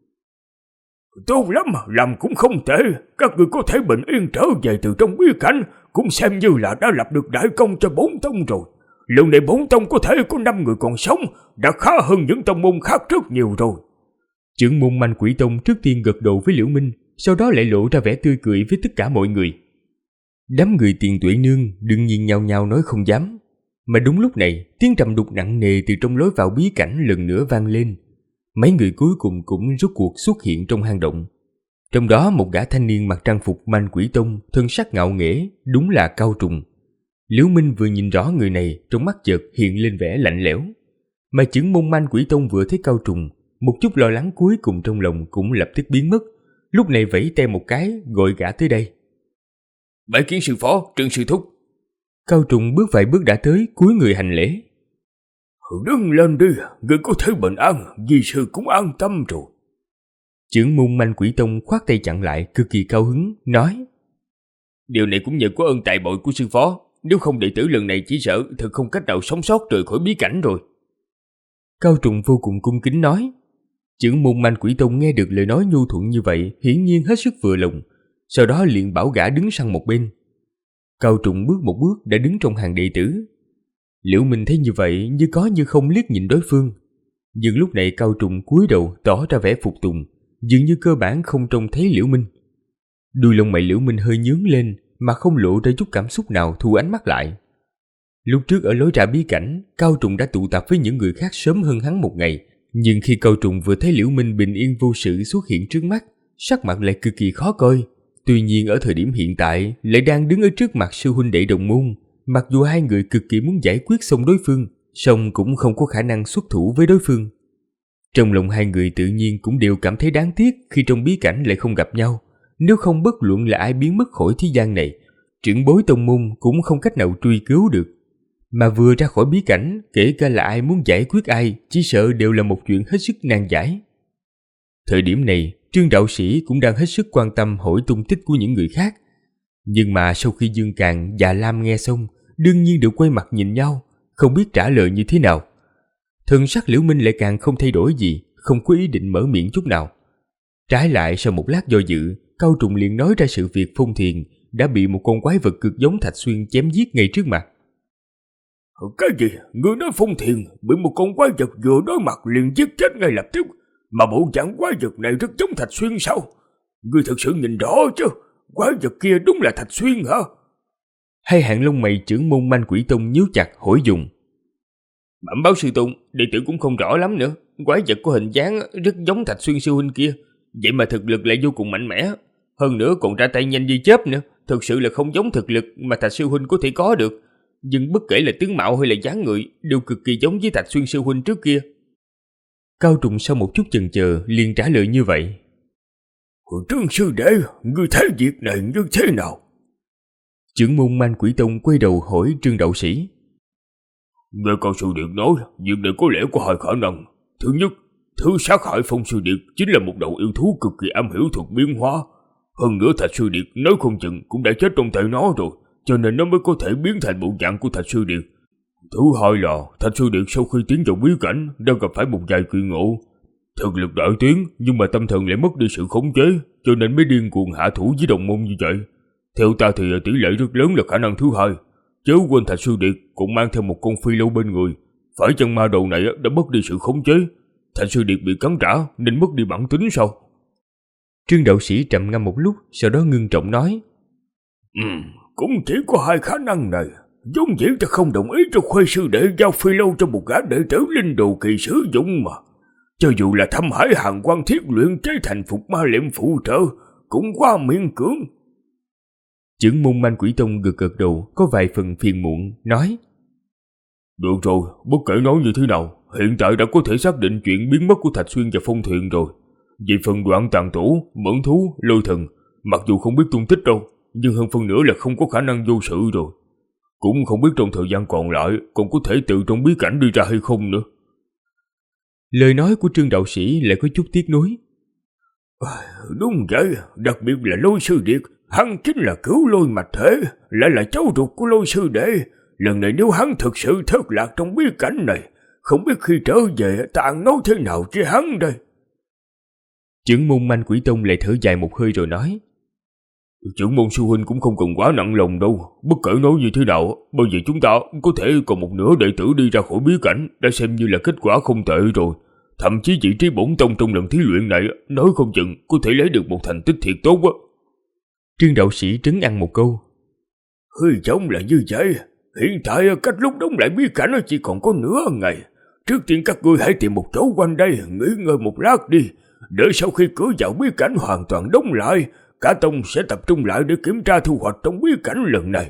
Tốt lắm, làm cũng không tệ. Các người có thể bình yên trở về từ trong bí cảnh, cũng xem như là đã lập được đại công cho 4 tông rồi. Lần này 4 tông có thể có 5 người còn sống, đã khá hơn những tông môn khác rất nhiều rồi. Trưởng môn Man Quỷ Tông trước tiên gật đầu với Liễu Minh, sau đó lại lộ ra vẻ tươi cười với tất cả mọi người. Đám người Tiền Tuệ Nương đương nhiên nhao nhao nói không dám. Mà đúng lúc này, tiếng trầm đục nặng nề từ trong lối vào bí cảnh lần nữa vang lên. Mấy người cuối cùng cũng rốt cuộc xuất hiện trong hang động. Trong đó một gã thanh niên mặc trang phục Man Quỷ Tông, thân sắc ngạo nghễ, đúng là Cao Trùng. Liễu Minh vừa nhìn rõ người này, trong mắt chợt hiện lên vẻ lạnh lẽo. Mà trưởng môn Man Quỷ Tông vừa thấy Cao Trùng, một chút lo lắng cuối cùng trong lòng cũng lập tức biến mất. Lúc này vẫy tay một cái, gọi gã tới đây. Bái kiến sư phó, Trương sư thúc. Cao Trùng bước vài bước đã tới, cúi người hành lễ. Đứng lên đi, người có thể bình an, di sư cũng an tâm rồi. Trưởng môn Man Quỷ Tông khoát tay chặn lại, cực kỳ cao hứng, nói. Điều này cũng nhờ có ơn tài bội của sư phó, nếu không đệ tử lần này chỉ sợ thật không cách nào sống sót rời khỏi bí cảnh rồi. Cao Trùng vô cùng cung kính nói. Trưởng môn Man Quỷ Tông nghe được lời nói nhu thuận như vậy, hiển nhiên hết sức vừa lòng, sau đó liền bảo gã đứng sang một bên, Cao Trùng bước một bước đã đứng trong hàng đệ tử. Liễu Minh thấy như vậy như có như không liếc nhìn đối phương. Nhưng lúc này Cao Trùng cúi đầu tỏ ra vẻ phục tùng, dường như cơ bản không trông thấy Liễu Minh. Đuôi lông mày Liễu Minh hơi nhướng lên mà không lộ ra chút cảm xúc nào, thu ánh mắt lại. Lúc trước ở lối ra bí cảnh, Cao Trùng đã tụ tập với những người khác sớm hơn hắn một ngày, nhưng khi Cao Trùng vừa thấy Liễu Minh bình yên vô sự xuất hiện trước mắt, sắc mặt lại cực kỳ khó coi. Tuy nhiên ở thời điểm hiện tại lại đang đứng ở trước mặt sư huynh đệ đồng môn, mặc dù hai người cực kỳ muốn giải quyết xong đối phương, song cũng không có khả năng xuất thủ với đối phương. Trong lòng hai người tự nhiên cũng đều cảm thấy đáng tiếc khi trong bí cảnh lại không gặp nhau. Nếu không, bất luận là ai biến mất khỏi thế gian này, trưởng bối tông môn cũng không cách nào truy cứu được. Mà vừa ra khỏi bí cảnh, kể cả là ai muốn giải quyết ai, chỉ sợ đều là một chuyện hết sức nan giải. Thời điểm này, Trương đạo sĩ cũng đang hết sức quan tâm hỏi tung tích của những người khác. Nhưng mà sau khi Dương Càn và Lam nghe xong, đương nhiên đều quay mặt nhìn nhau, không biết trả lời như thế nào. Thần sắc Liễu Minh lại càng không thay đổi gì, không có ý định mở miệng chút nào. Trái lại, sau một lát do dự, Cao Trùng liền nói ra sự việc Phong Thiền đã bị một con quái vật cực giống Thạch Xuyên chém giết ngay trước mặt. Cái gì? Ngươi nói Phong Thiền bị một con quái vật vừa đối mặt liền giết chết ngay lập tức, mà bộ dạng quái vật này rất giống Thạch Xuyên sao? Ngươi thật sự nhìn rõ chứ? Quái vật kia đúng là Thạch Xuyên hả? Hai hàng lông mày trưởng môn Manh Quỷ Tông nhíu chặt hỏi dùng. Bẩm báo sư tôn, đệ tử cũng không rõ lắm nữa. Quái vật có hình dáng rất giống Thạch Xuyên sư huynh kia, vậy mà thực lực lại vô cùng mạnh mẽ. Hơn nữa còn ra tay nhanh như chớp nữa. Thực sự là không giống thực lực mà Thạch sư huynh có thể có được. Nhưng bất kể là tướng mạo hay là dáng người đều cực kỳ giống với Thạch Xuyên sư huynh trước kia. Cao Trùng sau một chút chần chờ liền trả lời như vậy. Trương sư đệ, ngươi thấy việc này như thế nào? Trưởng môn Manh Quỷ Tông quay đầu hỏi Trương đạo sĩ. Nghe cao sư điện nói, việc này có lẽ có hai khả năng. Thứ nhất, thứ sát hại Phong sư điện chính là một đầu yêu thú cực kỳ am hiểu thuật biến hóa. Hơn nữa Thạch sư điện nói không chừng cũng đã chết trong tay nó rồi, cho nên nó mới có thể biến thành bộ dạng của Thạch sư điện. Thứ hai là Thạch sư điện sau khi tiến vào bí cảnh đang gặp phải một vài kỳ ngộ. Thực lực đại tiến nhưng mà tâm thần lại mất đi sự khống chế, cho nên mới điên cuồng hạ thủ với đồng môn như vậy. Theo ta thì tỷ lệ rất lớn là khả năng thứ hai. Chớ quên Thạch sư điện cũng mang theo một con phi lâu bên người. Phải chăng ma đầu này đã mất đi sự khống chế? Thạch sư điện bị cắn trả nên mất đi bản tính sao? Trương đạo sĩ trầm ngâm một lúc, sau đó ngưng trọng nói. Cũng chỉ có hai khả năng này. Vốn dĩ ta không đồng ý cho Khuê sư đệ giao phi lâu cho một gã đệ tử linh đồ kỳ sử dụng mà. Cho dù là Thâm Hải Hàn Quan thiết luyện chế thành phục ma liệm phụ trợ, cũng quá miễn cưỡng. Trưởng môn Manh Quỷ Tông gật gật đầu, có vài phần phiền muộn, nói. Được rồi, bất kể nói như thế nào, hiện tại đã có thể xác định chuyện biến mất của Thạch Xuyên và Phong Thiền rồi. Về phần Đoạn Tàn Tổ, Mẫn Thú, Lôi Thần, mặc dù không biết tung tích đâu, nhưng hơn phân nửa là không có khả năng vô sự rồi. Cũng không biết trong thời gian còn lại còn có thể tự trong bí cảnh đi ra hay không nữa. Lời nói của Trương đạo sĩ lại có chút tiếc nuối. Đúng vậy, đặc biệt là Lôi sư điệt, hắn chính là cứu Lôi Mạch Thể, lại là cháu ruột của Lôi sư đệ. Lần này nếu hắn thực sự thất lạc trong bí cảnh này, không biết khi trở về ta ăn nói thế nào với hắn đây. Trưởng môn Manh Quỷ Tông lại thở dài một hơi rồi nói. Trưởng môn sư huynh cũng không cần quá nặng lòng đâu. Bất kể nói như thế nào, bây giờ chúng ta có thể còn một nửa đệ tử đi ra khỏi bí cảnh, đã xem như là kết quả không tệ rồi. Thậm chí vị trí bổn tông trong lần thí luyện này, nói không chừng có thể lấy được một thành tích thiệt tốt á. Trương đạo sĩ trấn ăn một câu. Hơi giống là như vậy. Hiện tại cách lúc đóng lại bí cảnh chỉ còn có nửa ngày. Trước tiên các ngươi hãy tìm một chỗ quanh đây nghỉ ngơi một lát đi. Đợi sau khi cửa vào bí cảnh hoàn toàn đóng lại, cả tông sẽ tập trung lại để kiểm tra thu hoạch trong bí cảnh lần này.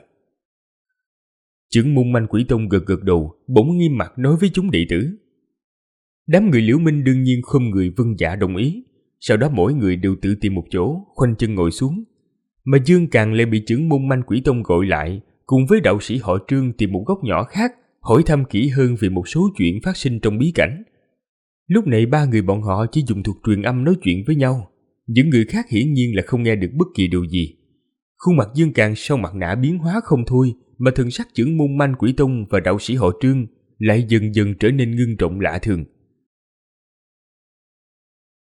Trưởng môn Manh Quỷ Tông gật gật đầu, bỗng nghiêm mặt nói với chúng đệ tử. Đám người Liễu Minh đương nhiên không người vâng dạ đồng ý. Sau đó mỗi người đều tự tìm một chỗ, khoanh chân ngồi xuống. Mà Dương Càn lại bị trưởng môn Manh Quỷ Tông gọi lại, cùng với đạo sĩ họ Trương tìm một góc nhỏ khác, hỏi thăm kỹ hơn về một số chuyện phát sinh trong bí cảnh. Lúc này ba người bọn họ chỉ dùng thuật truyền âm nói chuyện với nhau. Những người khác hiển nhiên là không nghe được bất kỳ điều gì. Khuôn mặt Dương Càn sau mặt nạ biến hóa không thôi, mà thần sắc trưởng môn Manh Quỷ Tông và đạo sĩ họ Trương lại dần dần trở nên ngưng trọng lạ thường.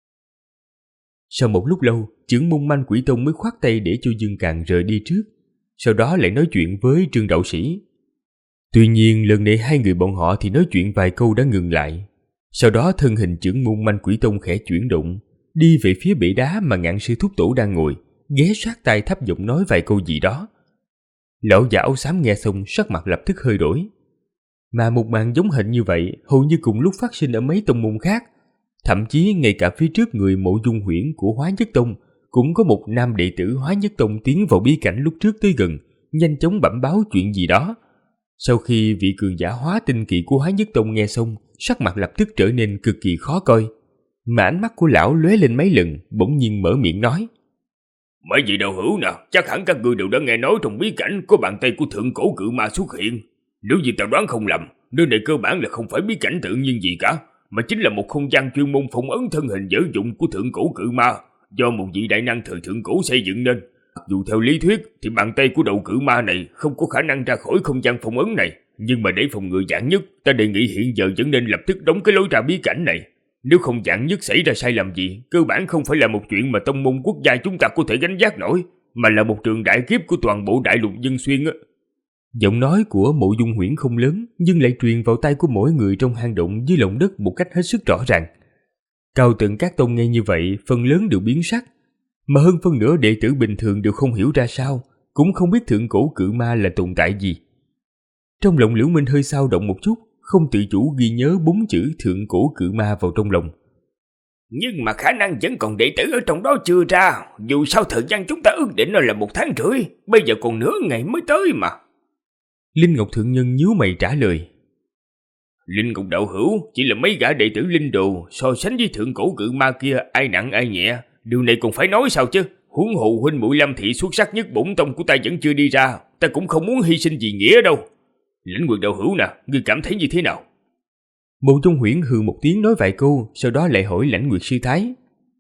Sau một lúc lâu, trưởng môn Manh Quỷ Tông mới khoát tay để cho Dương Càn rời đi trước. sau đó lại nói chuyện với Trương đạo sĩ. Tuy nhiên lần này hai người bọn họ thì nói chuyện vài câu đã ngừng lại. Sau đó thân hình trưởng môn Manh Quỷ Tông khẽ chuyển động, đi về phía bể đá mà Ngạn Sư Thúc Tổ đang ngồi, ghé sát tai thấp giọng nói vài câu gì đó. Lão già áo xám nghe xong sắc mặt lập tức hơi đổi. Mà một màn giống hệt như vậy hầu như cùng lúc phát sinh ở mấy tông môn khác. Thậm chí ngay cả phía trước người Mộ Dung Huyễn của Hóa Nhất Tông cũng có một nam đệ tử Hóa Nhất Tông tiến vào bí cảnh lúc trước tới gần, nhanh chóng bẩm báo chuyện gì đó. Sau khi vị cường giả hóa tinh kỳ của Hóa Nhất Tông nghe xong, sắc mặt lập tức trở nên cực kỳ khó coi. Mà ánh mắt của lão lóe lên mấy lần, bỗng nhiên mở miệng nói: Mấy vị đạo hữu nè, chắc hẳn các ngươi đều đã nghe nói trong bí cảnh có bàn tay của thượng cổ cự ma xuất hiện. Nếu như ta đoán không lầm, nơi này cơ bản là không phải bí cảnh tự nhiên gì cả, mà chính là một không gian chuyên môn phong ấn thân hình dở dụng của thượng cổ cự ma, do một vị đại năng thời thượng cổ xây dựng nên. Dù theo lý thuyết thì bàn tay của đầu cự ma này không có khả năng ra khỏi không gian phong ấn này, nhưng mà để phòng ngừa vạn nhất, ta đề nghị hiện giờ vẫn nên lập tức đóng cái lối ra bí cảnh này. Nếu không vạn nhất xảy ra sai lầm gì, cơ bản không phải là một chuyện mà tông môn quốc gia chúng ta có thể gánh vác nổi, mà là một trường đại kiếp của toàn bộ đại lục dân xuyên á. Giọng nói của Mộ Dung Huyễn không lớn, nhưng lại truyền vào tai của mỗi người trong hang động dưới lòng đất một cách hết sức rõ ràng. Cao tầng các tông nghe như vậy, phần lớn đều biến sắc, mà hơn phân nửa đệ tử bình thường đều không hiểu ra sao, cũng không biết thượng cổ cự ma là tồn tại gì. Trong lòng Liễu Minh hơi xao động một chút, không tự chủ ghi nhớ 4 chữ thượng cổ cự ma vào trong lòng. Nhưng mà khả năng vẫn còn đệ tử ở trong đó chưa ra, dù sao thời gian chúng ta ước định là 1 tháng rưỡi, bây giờ còn nửa ngày mới tới mà. Linh Ngọc Thượng Nhân nhíu mày trả lời: Linh Ngọc đạo hữu chỉ là mấy gã đệ tử linh đồ, so sánh với thượng cổ cự ma kia ai nặng ai nhẹ, điều này còn phải nói sao chứ. Huống hồ huynh muội Lâm thị xuất sắc nhất bổn tông của ta vẫn chưa đi ra, ta cũng không muốn hy sinh vì nghĩa đâu. Lãnh Nguyệt đạo hữu nè, ngươi cảm thấy như thế nào? Mộ Dung Huyễn hừ một tiếng nói vài câu, sau đó lại hỏi Lãnh Nguyệt sư thái: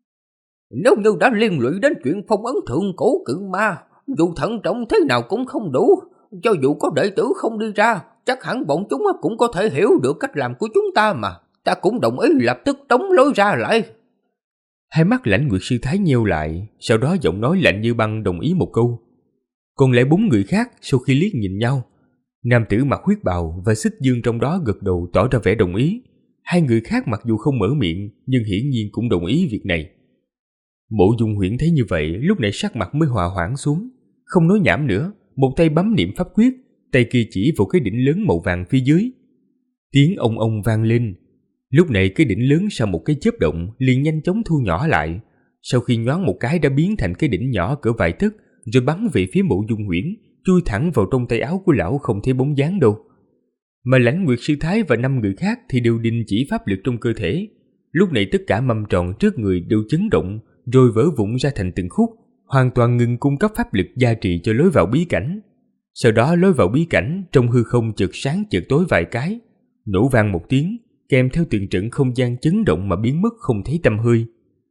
Nếu như đã liên lụy đến chuyện phong ấn thượng cổ cự ma, dù thận trọng thế nào cũng không đủ. Cho dù có đệ tử không đi ra, chắc hẳn bọn chúng cũng có thể hiểu được cách làm của chúng ta mà. Ta cũng đồng ý lập tức đóng lối ra lại. Hai mắt Lãnh Nguyệt sư thái nheo lại, sau đó giọng nói lạnh như băng đồng ý một câu. Còn lại 4 người khác sau khi liếc nhìn nhau, nam tử mặc huyết bào và Xích Dương trong đó gật đầu tỏ ra vẻ đồng ý. Hai người khác mặc dù không mở miệng, nhưng hiển nhiên cũng đồng ý việc này. Mộ Dung Huyễn thấy như vậy, lúc này sắc mặt mới hòa hoãn xuống, không nói nhảm nữa, một tay bấm niệm pháp quyết, tay kia chỉ vào cái đỉnh lớn màu vàng phía dưới. Tiếng ông ông vang lên. Lúc này cái đỉnh lớn sau một cái chớp động liền nhanh chóng thu nhỏ lại, sau khi nhoáng một cái đã biến thành cái đỉnh nhỏ cỡ vài tấc, rồi bắn về phía Mộ Dung Huyễn, chui thẳng vào trong tay áo của lão không thấy bóng dáng đâu. Mà Lãnh Nguyệt sư thái và 5 người khác thì đều đình chỉ pháp lực trong cơ thể. Lúc này tất cả mâm tròn trước người đều chấn động, rồi vỡ vụn ra thành từng khúc, hoàn toàn ngừng cung cấp pháp lực gia trì cho lối vào bí cảnh. Sau đó lối vào bí cảnh trong hư không chợt sáng chợt tối vài cái, nổ vang một tiếng, kèm theo từng trận không gian chấn động mà biến mất không thấy tăm hơi.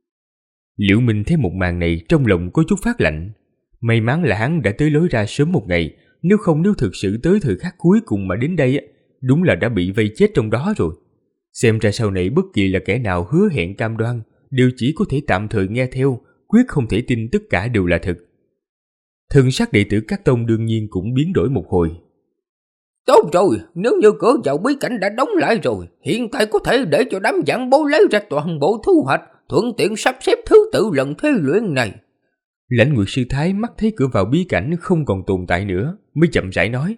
Liễu Minh thấy một màn này trong lòng có chút phát lạnh. May mắn là hắn đã tới lối ra sớm một ngày, nếu thực sự tới thời khắc cuối cùng mà đến đây, đúng là đã bị vây chết trong đó rồi. Xem ra sau này bất kỳ là kẻ nào hứa hẹn cam đoan, đều chỉ có thể tạm thời nghe theo, quyết không thể tin tất cả đều là thật. Thần sắc đệ tử các tông đương nhiên cũng biến đổi một hồi. Tốt rồi, nếu như cửa vào bí cảnh đã đóng lại rồi, hiện tại có thể để cho đám vạn bối lấy ra toàn bộ thu hoạch, thuận tiện sắp xếp thứ tự lần thí luyện này. Lãnh Nguyệt sư thái mắt thấy cửa vào bí cảnh không còn tồn tại nữa, mới chậm rãi nói: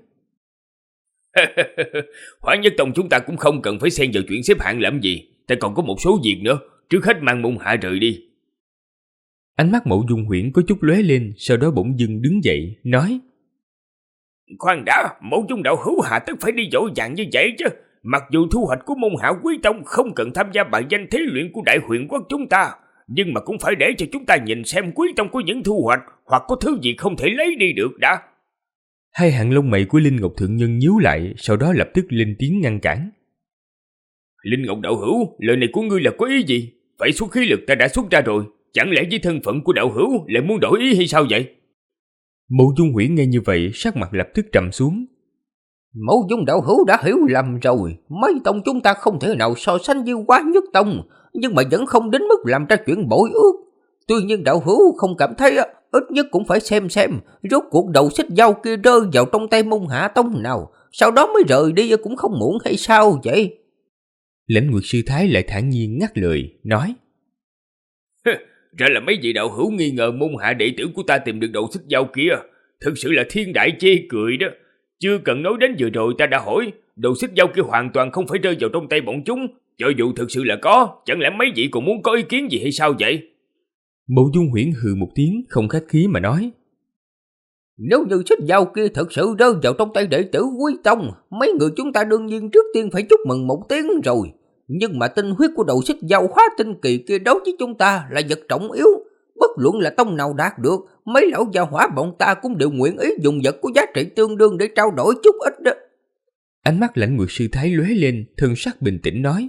Hóa Nhất Tông chúng ta cũng không cần phải xen vào chuyện xếp hạng làm gì, ta còn có một số việc nữa, trước hết mang môn hạ rời đi. Ánh mắt Mộ Dung Huyễn có chút lóe lên, sau đó bỗng dưng đứng dậy, nói: Khoan đã, Mộ Dung đạo hữu hạ tất phải đi dỗ dàng như vậy chứ. Mặc dù thu hoạch của môn hạ Quý Tông không cần tham gia bài danh thí luyện của Đại Huyền Quốc chúng ta, nhưng mà cũng phải để cho chúng ta nhìn xem Quý Tông có những thu hoạch hoặc có thứ gì không thể lấy đi được đã. Hai hàng lông mày của Linh Ngọc Thượng Nhân nhíu lại, sau đó lập tức lên tiếng ngăn cản. Linh Ngọc đạo hữu, lời này của ngươi là có ý gì? Phải xuất khí lực ta đã xuất ra rồi, chẳng lẽ với thân phận của đạo hữu lại muốn đổi ý hay sao vậy? Mộ Dung Huyễn nghe như vậy, sắc mặt lập tức trầm xuống. Mộ Dung đạo hữu đã hiểu lầm rồi, mấy tông chúng ta không thể nào so sánh với Hóa Nhất Tông, nhưng mà vẫn không đến mức làm ra chuyện bội ước. Tuy nhiên đạo hữu không cảm thấy ít nhất cũng phải xem rốt cuộc đầu xích dao kia rơi vào trong tay Môn Hạ Tông nào, sau đó mới rời đi cũng không muộn hay sao vậy? Lãnh Nguyệt sư thái lại thản nhiên ngắt lời, nói: Ra là mấy vị đạo hữu nghi ngờ môn hạ đệ tử của ta tìm được đầu xích dao kia. Thực sự là thiên đại chê cười đó. Chưa cần nói đến vừa rồi ta đã hỏi, đầu xích dao kia hoàn toàn không phải rơi vào trong tay bọn chúng. Cho dù thực sự là có, chẳng lẽ mấy vị còn muốn có ý kiến gì hay sao vậy? Mộ Dung Huyễn hừ một tiếng không khách khí mà nói: Nếu như xích dao kia thật sự rơi vào trong tay đệ tử Quý Tông, mấy người chúng ta đương nhiên trước tiên phải chúc mừng một tiếng rồi. Nhưng mà tinh huyết của đầu xích dao hóa tinh kỳ kia đối với chúng ta là vật trọng yếu. Bất luận là tông nào đạt được, mấy lão gia hỏa bọn ta cũng đều nguyện ý dùng vật có giá trị tương đương để trao đổi chút ít đó. Ánh mắt Lãnh Nguyệt sư thái lóe lên, thân sắc bình tĩnh nói: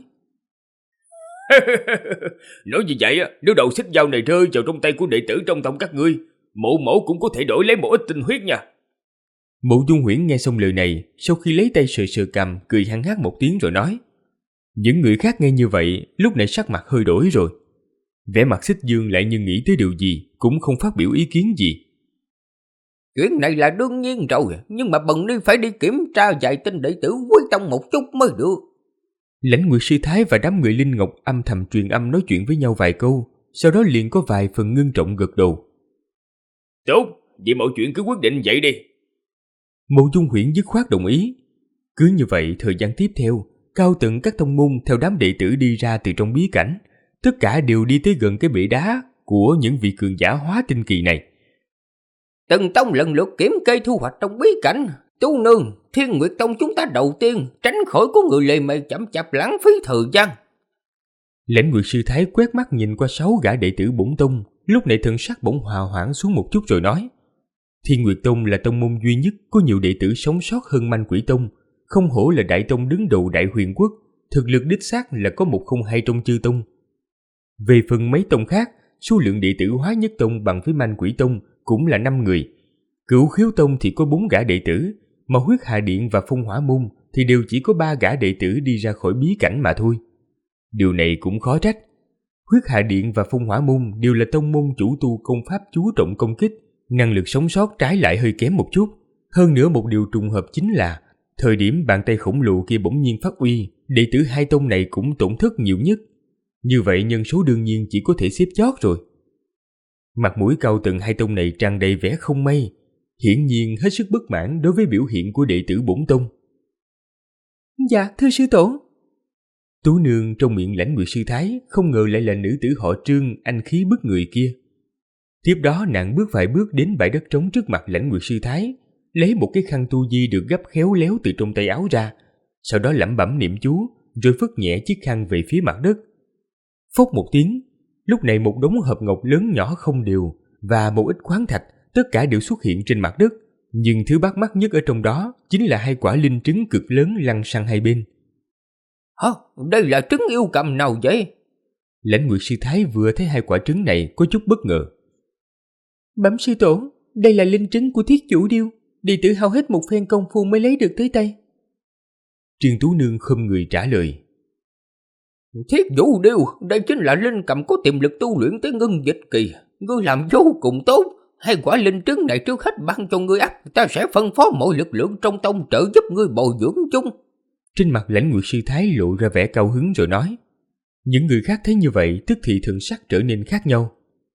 Nói như vậy, nếu đầu xích dao này rơi vào trong tay của đệ tử trong tông các ngươi, mộ mổ cũng có thể đổi lấy một ít tinh huyết nha. Mộ Dung Huyễn nghe xong lời này, sau khi lấy tay sờ sờ cằm, cười hăng hắc một tiếng rồi nói. Những người khác nghe như vậy, lúc này sắc mặt hơi đổi rồi. Vẻ mặt Xích Dương lại như nghĩ tới điều gì, cũng không phát biểu ý kiến gì. Chuyện này là đương nhiên rồi, nhưng mà bần ni phải đi kiểm tra vài tên đệ tử Quý Tông một chút mới được. Lãnh Nguyệt sư thái và đám người Linh Ngọc âm thầm truyền âm nói chuyện với nhau vài câu, sau đó liền có vài phần ngưng trọng gật đầu. Tốt, vậy mọi chuyện cứ quyết định vậy đi. Mộ Dung Huyễn dứt khoát đồng ý. Cứ như vậy, thời gian tiếp theo, cao tầng các tông môn theo đám đệ tử đi ra từ trong bí cảnh, tất cả đều đi tới gần cái bể đá của những vị cường giả hóa tinh kỳ này. Từng tông lần lượt kiểm kê thu hoạch trong bí cảnh. Tú Nương, Thiên Nguyệt Tông chúng ta đầu tiên, tránh khỏi có người lề mề chậm chạp lãng phí thời gian. Lãnh Nguyệt sư thái quét mắt nhìn qua 6 gã đệ tử bổn tông, lúc này thần sắc bỗng hòa hoãn xuống một chút rồi nói: Thiên Nguyệt Tông là tông môn duy nhất có nhiều đệ tử sống sót hơn Manh Quỷ Tông, không hổ là đại tông đứng đầu Đại Huyền Quốc, thực lực đích xác là có 102 trong chư tông. Về phần mấy tông khác, số lượng đệ tử hóa nhất tông bằng với Manh Quỷ Tông cũng là 5 người. Cửu Khiếu Tông thì có 4 gã đệ tử, mà Huyết Hà Điện và Phong Hỏa Môn thì đều chỉ có 3 gã đệ tử đi ra khỏi bí cảnh mà thôi. Điều này cũng khó trách. Huyết Hà Điện và Phong Hỏa Môn đều là tông môn chủ tu công pháp chú trọng công kích, năng lực sống sót trái lại hơi kém một chút. Hơn nữa một điều trùng hợp chính là thời điểm bàn tay khổng lồ kia bỗng nhiên phát uy, đệ tử hai tông này cũng tổn thất nhiều nhất. Như vậy nhân số đương nhiên chỉ có thể xếp chót rồi. Mặt mũi cao tầng hai tông này tràn đầy vẻ không may, hiển nhiên hết sức bất mãn đối với biểu hiện của đệ tử bổn tông. Dạ, thưa sư tổ. Tú Nương trong miệng Lãnh Nguyệt sư thái không ngờ lại là nữ tử họ Trương anh khí bức người kia. Tiếp đó nàng bước vài bước đến bãi đất trống trước mặt Lãnh Nguyệt sư thái, lấy một cái khăn tu di được gấp khéo léo từ trong tay áo ra, sau đó lẩm bẩm niệm chú, rồi phất nhẹ chiếc khăn về phía mặt đất. Phốc một tiếng, lúc này một đống hộp ngọc lớn nhỏ không đều và một ít khoáng thạch tất cả đều xuất hiện trên mặt đất, nhưng thứ bắt mắt nhất ở trong đó chính là 2 quả linh trứng cực lớn lăn sang hai bên. Hả? Đây là trứng yêu cầm nào vậy? Lãnh Nguyệt sư thái vừa thấy 2 quả trứng này có chút bất ngờ. Bẩm sư tổ, đây là linh trứng của Thiết Chủ Điêu, đệ tử hao hết một phen công phu mới lấy được tới tay. Trương Tú Nương khom người trả lời. Thiết Vũ Điêu, đây chính là linh cầm có tiềm lực tu luyện tới ngưng dịch kỳ. Ngươi làm vô cùng tốt. 2 quả linh trứng này trước hết ban cho ngươi ắt, ta sẽ phân phó mọi lực lượng trong tông trợ giúp ngươi bồi dưỡng chung. Trên mặt Lãnh Nguyệt sư thái lộ ra vẻ cao hứng rồi nói. Những người khác thấy như vậy tức thì thần sắc trở nên khác nhau.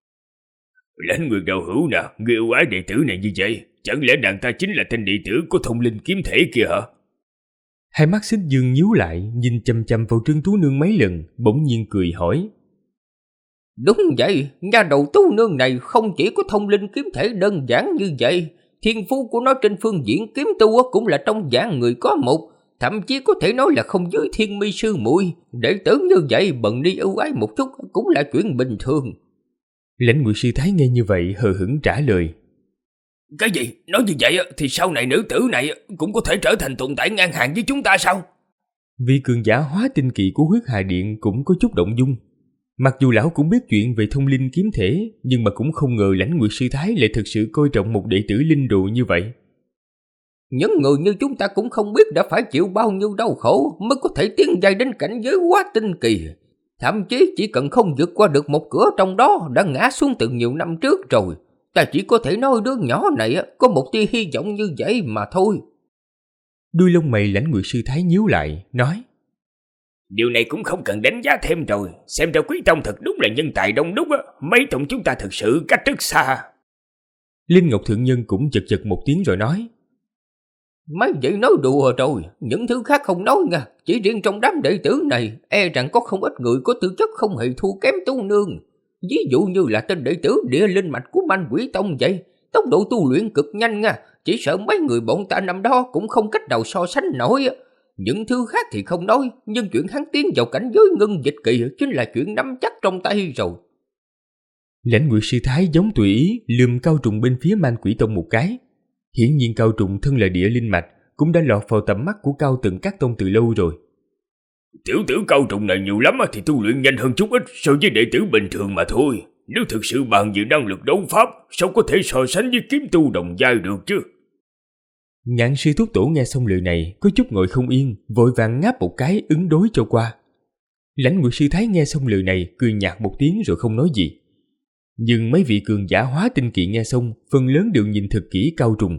Lãnh Nguyệt đạo hữu nè, ngươi ưu ái đệ tử này như vậy, chẳng lẽ nàng ta chính là tên đệ tử của Thông Linh kiếm thể kia hả? Hai mắt Xích Dương nhíu lại, nhìn chằm chằm vào Trương Tú Nương mấy lần, bỗng nhiên cười hỏi. Đúng vậy, nhà đầu Tú Nương này không chỉ có thông linh kiếm thể đơn giản như vậy, thiên phú của nó trên phương diện kiếm tu cũng là trong dạng người có một, thậm chí có thể nói là không dưới Thiên Mi sư muội. Đệ tử như vậy bần ni ưu ái một chút cũng là chuyện bình thường. Lãnh Nguyệt sư thái nghe như vậy hờ hững trả lời. Cái gì? Nói như vậy thì sau này nữ tử này cũng có thể trở thành tồn tại ngang hàng với chúng ta sao? Vị cường giả hóa tinh kỳ của Huyết Hà Điện cũng có chút động dung. Mặc dù lão cũng biết chuyện về thông linh kiếm thể, nhưng mà cũng không ngờ Lãnh Nguyệt sư thái lại thực sự coi trọng một đệ tử linh đồ như vậy. Những người như chúng ta cũng không biết đã phải chịu bao nhiêu đau khổ mới có thể tiến dài đến cảnh giới hóa tinh kỳ. Thậm chí chỉ cần không vượt qua được một cửa trong đó đã ngã xuống từ nhiều năm trước rồi. Ta chỉ có thể nói đứa nhỏ này có một tia hy vọng như vậy mà thôi. Đuôi lông mày Lãnh Nguyệt Sư Thái nhíu lại, nói: Điều này cũng không cần đánh giá thêm rồi. Xem ra Quý Tông thật đúng là nhân tài đông đúc á. Mấy tông chúng ta thật sự cách rất xa. Linh Ngọc Thượng Nhân cũng chật chật một tiếng rồi nói: Mấy vậy nói đùa rồi, những thứ khác không nói nha. Chỉ riêng trong đám đệ tử này, e rằng có không ít người có tư chất không hề thua kém tu nương. Ví dụ như là tên đệ tử Địa Linh Mạch của Man Quỷ Tông vậy. Tốc độ tu luyện cực nhanh nha. Chỉ sợ mấy người bọn ta năm đó cũng không cách nào so sánh nổi. Những thứ khác thì không nói, nhưng chuyện hắn tiến vào cảnh giới ngưng dịch kỳ chính là chuyện nắm chắc trong tay rồi. Lãnh Nguyệt Sư Thái giống tùy ý lườm Cao Trùng bên phía Man Quỷ Tông một cái. Hiển nhiên Cao Trùng thân là Địa Linh Mạch cũng đã lọt vào tầm mắt của Cao Tầng các tông từ lâu rồi. Tiểu tử Cao Trùng này nhiều lắm thì tu luyện nhanh hơn chút ít so với đệ tử bình thường mà thôi. Nếu thực sự bàn về năng lực đấu pháp, sao có thể so sánh với kiếm tu đồng giai được chứ? Ngạn Sư Thúc Tổ nghe xong lời này có chút ngồi không yên, vội vàng ngáp một cái ứng đối cho qua. Lãnh Nguyệt Sư Thái nghe xong lời này cười nhạt một tiếng rồi không nói gì. Nhưng mấy vị cường giả hóa tinh kỳ nghe xong phần lớn đều nhìn thật kỹ Cao Trùng.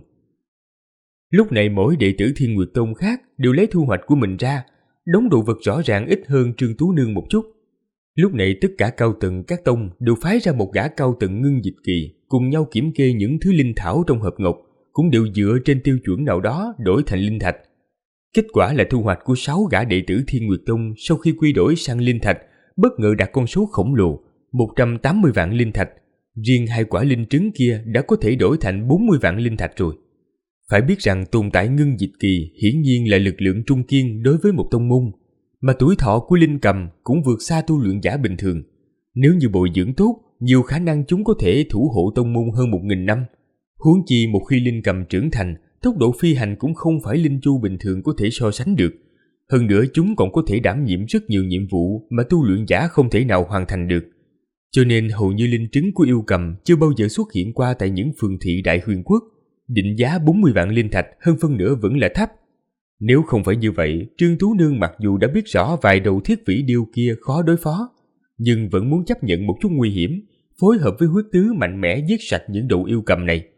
Lúc này mỗi đệ tử Thiên Nguyệt Tông khác đều lấy thu hoạch của mình ra, đống đồ vật rõ ràng ít hơn Trương Tú Nương một chút. Lúc này tất cả cao tầng các tông đều phái ra một gã cao tầng ngưng dịch kỳ cùng nhau kiểm kê những thứ linh thảo trong hộp ngọc, cũng đều dựa trên tiêu chuẩn nào đó đổi thành linh thạch. Kết quả là thu hoạch của 6 gã đệ tử Thiên Nguyệt Tông sau khi quy đổi sang linh thạch bất ngờ đạt con số khổng lồ 180 vạn linh thạch. Riêng 2 quả linh trứng kia đã có thể đổi thành 40 vạn linh thạch rồi. Phải biết rằng tồn tại ngưng dịch kỳ hiển nhiên là lực lượng trung kiên đối với một tông môn, mà tuổi thọ của linh cầm cũng vượt xa tu luyện giả bình thường. Nếu như bồi dưỡng tốt, nhiều khả năng chúng có thể thủ hộ tông môn hơn 1000 năm. Huống chi một khi linh cầm trưởng thành, tốc độ phi hành cũng không phải linh chu bình thường có thể so sánh được. Hơn nữa chúng còn có thể đảm nhiệm rất nhiều nhiệm vụ mà tu luyện giả không thể nào hoàn thành được. Cho nên hầu như linh trứng của yêu cầm chưa bao giờ xuất hiện qua tại những phường thị Đại Huyền Quốc. Định giá 40 vạn linh thạch hơn phân nửa vẫn là thấp. Nếu không phải như vậy, Trương Tú Nương mặc dù đã biết rõ vài đầu thiết vĩ điêu kia khó đối phó, nhưng vẫn muốn chấp nhận một chút nguy hiểm, phối hợp với huyết tứ mạnh mẽ giết sạch những đầu yêu cầm này.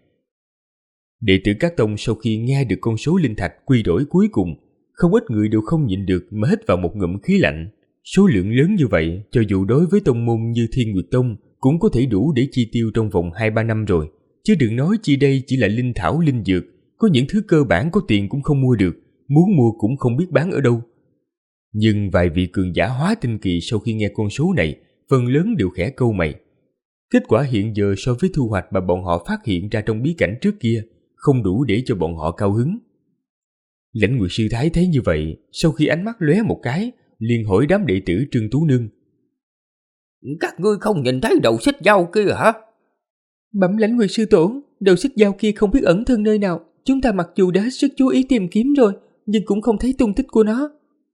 Đệ tử các tông sau khi nghe được con số linh thạch quy đổi cuối cùng, không ít người đều không nhịn được mà hít vào một ngụm khí lạnh. Số lượng lớn như vậy, cho dù đối với tông môn như Thiên Nguyệt Tông, cũng có thể đủ để chi tiêu trong vòng 2-3 năm rồi. Chứ đừng nói chi đây chỉ là linh thảo linh dược, có những thứ cơ bản có tiền cũng không mua được, muốn mua cũng không biết bán ở đâu. Nhưng vài vị cường giả hóa tinh kỳ sau khi nghe con số này, phần lớn đều khẽ câu mày. Kết quả hiện giờ so với thu hoạch mà bọn họ phát hiện ra trong bí cảnh trước kia, không đủ để cho bọn họ cao hứng. Lãnh Nguyệt Sư Thái thấy như vậy, sau khi ánh mắt lóe một cái, liền hỏi đám đệ tử Trương Tú Nương: Các ngươi không nhìn thấy đầu xích dao kia hả? Bẩm Lãnh Nguyệt Sư Tổ, đầu xích dao kia không biết ẩn thân nơi nào. Chúng ta mặc dù đã hết sức chú ý tìm kiếm rồi, nhưng cũng không thấy tung tích của nó.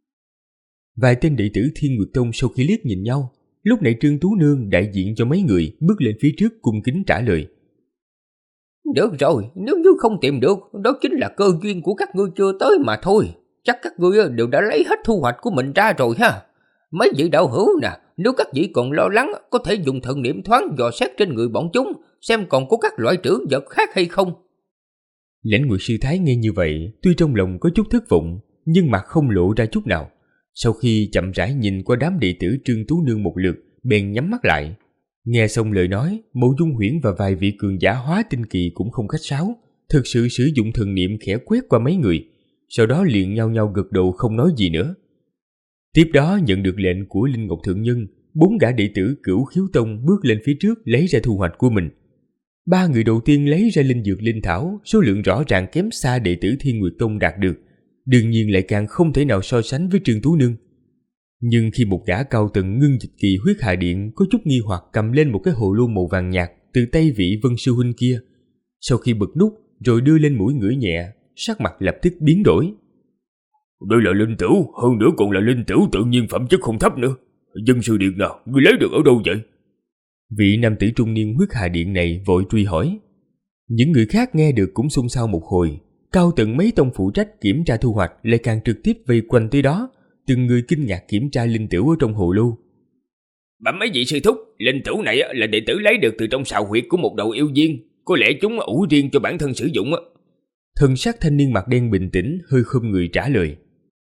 Vài tên đệ tử Thiên Nguyệt Tông sau khi liếc nhìn nhau, lúc này Trương Tú Nương đại diện cho mấy người bước lên phía trước cung kính trả lời: Được rồi, nếu như không tìm được, đó chính là cơ duyên của các ngươi chưa tới mà thôi. Chắc các ngươi đều đã lấy hết thu hoạch của mình ra rồi ha. Mấy vị đạo hữu nè, nếu các vị còn lo lắng, có thể dùng thần niệm thoáng dò xét trên người bọn chúng, xem còn có các loại trữ vật khác hay không. Lãnh Nguyệt Sư Thái nghe như vậy, tuy trong lòng có chút thất vọng, nhưng mặt không lộ ra chút nào. Sau khi chậm rãi nhìn qua đám đệ tử Trương Tú Nương một lượt, bèn nhắm mắt lại. Nghe xong lời nói, Mộ Dung Huyễn và vài vị cường giả hóa tinh kỳ cũng không khách sáo, thực sự sử dụng thần niệm khẽ quét qua mấy người, sau đó liền nhao nhao gật đầu không nói gì nữa. Tiếp đó nhận được lệnh của Linh Ngọc Thượng Nhân, 4 gã đệ tử Cửu Khiếu Tông bước lên phía trước lấy ra thu hoạch của mình. 3 người đầu tiên lấy ra linh dược linh thảo, số lượng rõ ràng kém xa đệ tử Thiên Nguyệt Tông đạt được, đương nhiên lại càng không thể nào so sánh với Trương Tú Nương. Nhưng khi một gã cao tầng ngưng dịch kỳ huyết hà điện có chút nghi hoặc cầm lên một cái hồ lô màu vàng nhạt từ tay vị Vân Sư huynh kia, sau khi bật nút rồi đưa lên mũi ngửi nhẹ, sắc mặt lập tức biến đổi. Đây là linh tửu, hơn nữa còn là linh tửu tự nhiên phẩm chất không thấp nữa. Dân sư điện nào, ngươi lấy được ở đâu vậy? Vị nam tử trung niên huyết hà điện này vội truy hỏi. Những người khác nghe được cũng xôn xao một hồi, cao tầng mấy tông phụ trách kiểm tra thu hoạch lại càng trực tiếp vây quanh tới đó, từng người kinh ngạc kiểm tra linh tửu ở trong hồ lô. Bẩm mấy vị sư thúc, linh tửu này là đệ tử lấy được từ trong sào huyệt của một đầu yêu viên, có lẽ chúng ủ riêng cho bản thân sử dụng á. Thần sắc thanh niên mặt đen bình tĩnh hơi khom người trả lời.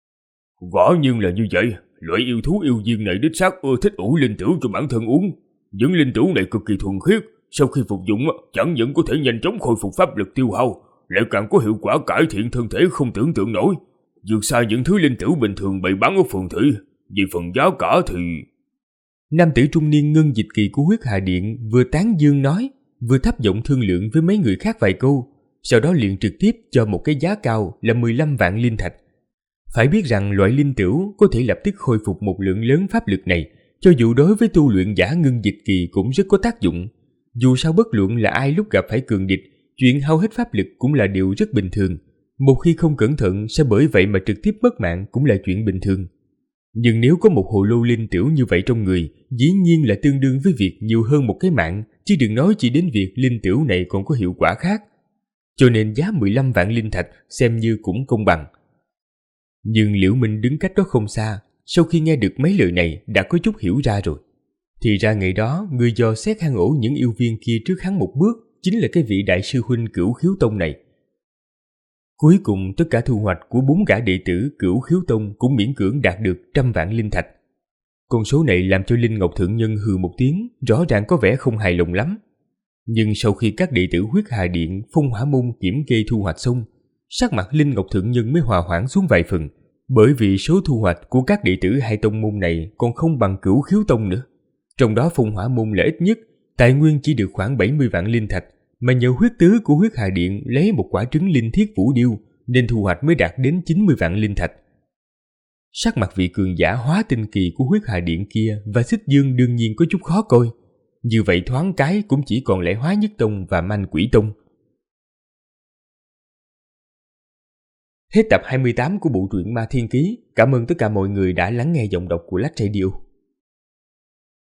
Quả nhiên là như vậy, loại yêu thú yêu viên này đích xác ưa thích ủ linh tửu cho bản thân uống. Những linh tửu này cực kỳ thuần khiết, sau khi phục dụng chẳng những có thể nhanh chóng khôi phục pháp lực tiêu hao, lại càng có hiệu quả cải thiện thân thể không tưởng tượng nổi, vượt xa những thứ linh tửu bình thường bày bán ở phường thị. Về phần giá cả thì... Nam tử trung niên ngân dịch kỳ của Huyết Hà Điện vừa tán dương nói, vừa thấp giọng thương lượng với mấy người khác vài câu, sau đó liền trực tiếp cho một cái giá cao là 15 vạn linh thạch. Phải biết rằng loại linh tửu có thể lập tức khôi phục một lượng lớn pháp lực này, cho dù đối với tu luyện giả ngân dịch kỳ cũng rất có tác dụng. Dù sao bất luận là ai lúc gặp phải cường địch, chuyện hao hết pháp lực cũng là điều rất bình thường. Một khi không cẩn thận sẽ bởi vậy mà trực tiếp mất mạng cũng là chuyện bình thường. Nhưng nếu có một hồ lô linh tửu như vậy trong người, dĩ nhiên là tương đương với việc nhiều hơn một cái mạng, chứ đừng nói chỉ đến việc linh tửu này còn có hiệu quả khác. Cho nên giá 15 vạn linh thạch xem như cũng công bằng. Nhưng Liễu Minh đứng cách đó không xa, sau khi nghe được mấy lời này đã có chút hiểu ra rồi. Thì ra ngày đó người dò xét hang ổ những yêu viên kia trước hắn một bước chính là cái vị đại sư huynh Cửu Khiếu Tông này. Cuối cùng tất cả thu hoạch của 4 gã đệ tử Cửu Khiếu Tông cũng miễn cưỡng đạt được 100 vạn linh thạch. Con số này làm cho Linh Ngọc Thượng Nhân hừ một tiếng, rõ ràng có vẻ không hài lòng lắm. Nhưng sau khi các đệ tử Huyết Hà Điện, Phong Hỏa Môn kiểm kê thu hoạch xong, sắc mặt Linh Ngọc Thượng Nhân mới hòa hoãn xuống vài phần, bởi vì số thu hoạch của các đệ tử hai tông môn này còn không bằng Cửu Khiếu Tông nữa. Trong đó Phong Hỏa Môn là ít nhất, tài nguyên chỉ được khoảng 70 vạn linh thạch, mà nhờ huyết tứ của Huyết Hà Điện lấy một quả trứng linh thiết vũ điêu, nên thu hoạch mới đạt đến 90 vạn linh thạch. Sắc mặt vị cường giả hóa tinh kỳ của Huyết Hà Điện kia và Xích Dương đương nhiên có chút khó coi. Như vậy thoáng cái cũng chỉ còn lại Hóa Nhất Tông và Manh Quỷ Tông. Hết tập 28 của bộ truyện Ma Thiên Ký. Cảm ơn tất cả mọi người đã lắng nghe giọng đọc của Lách Radio.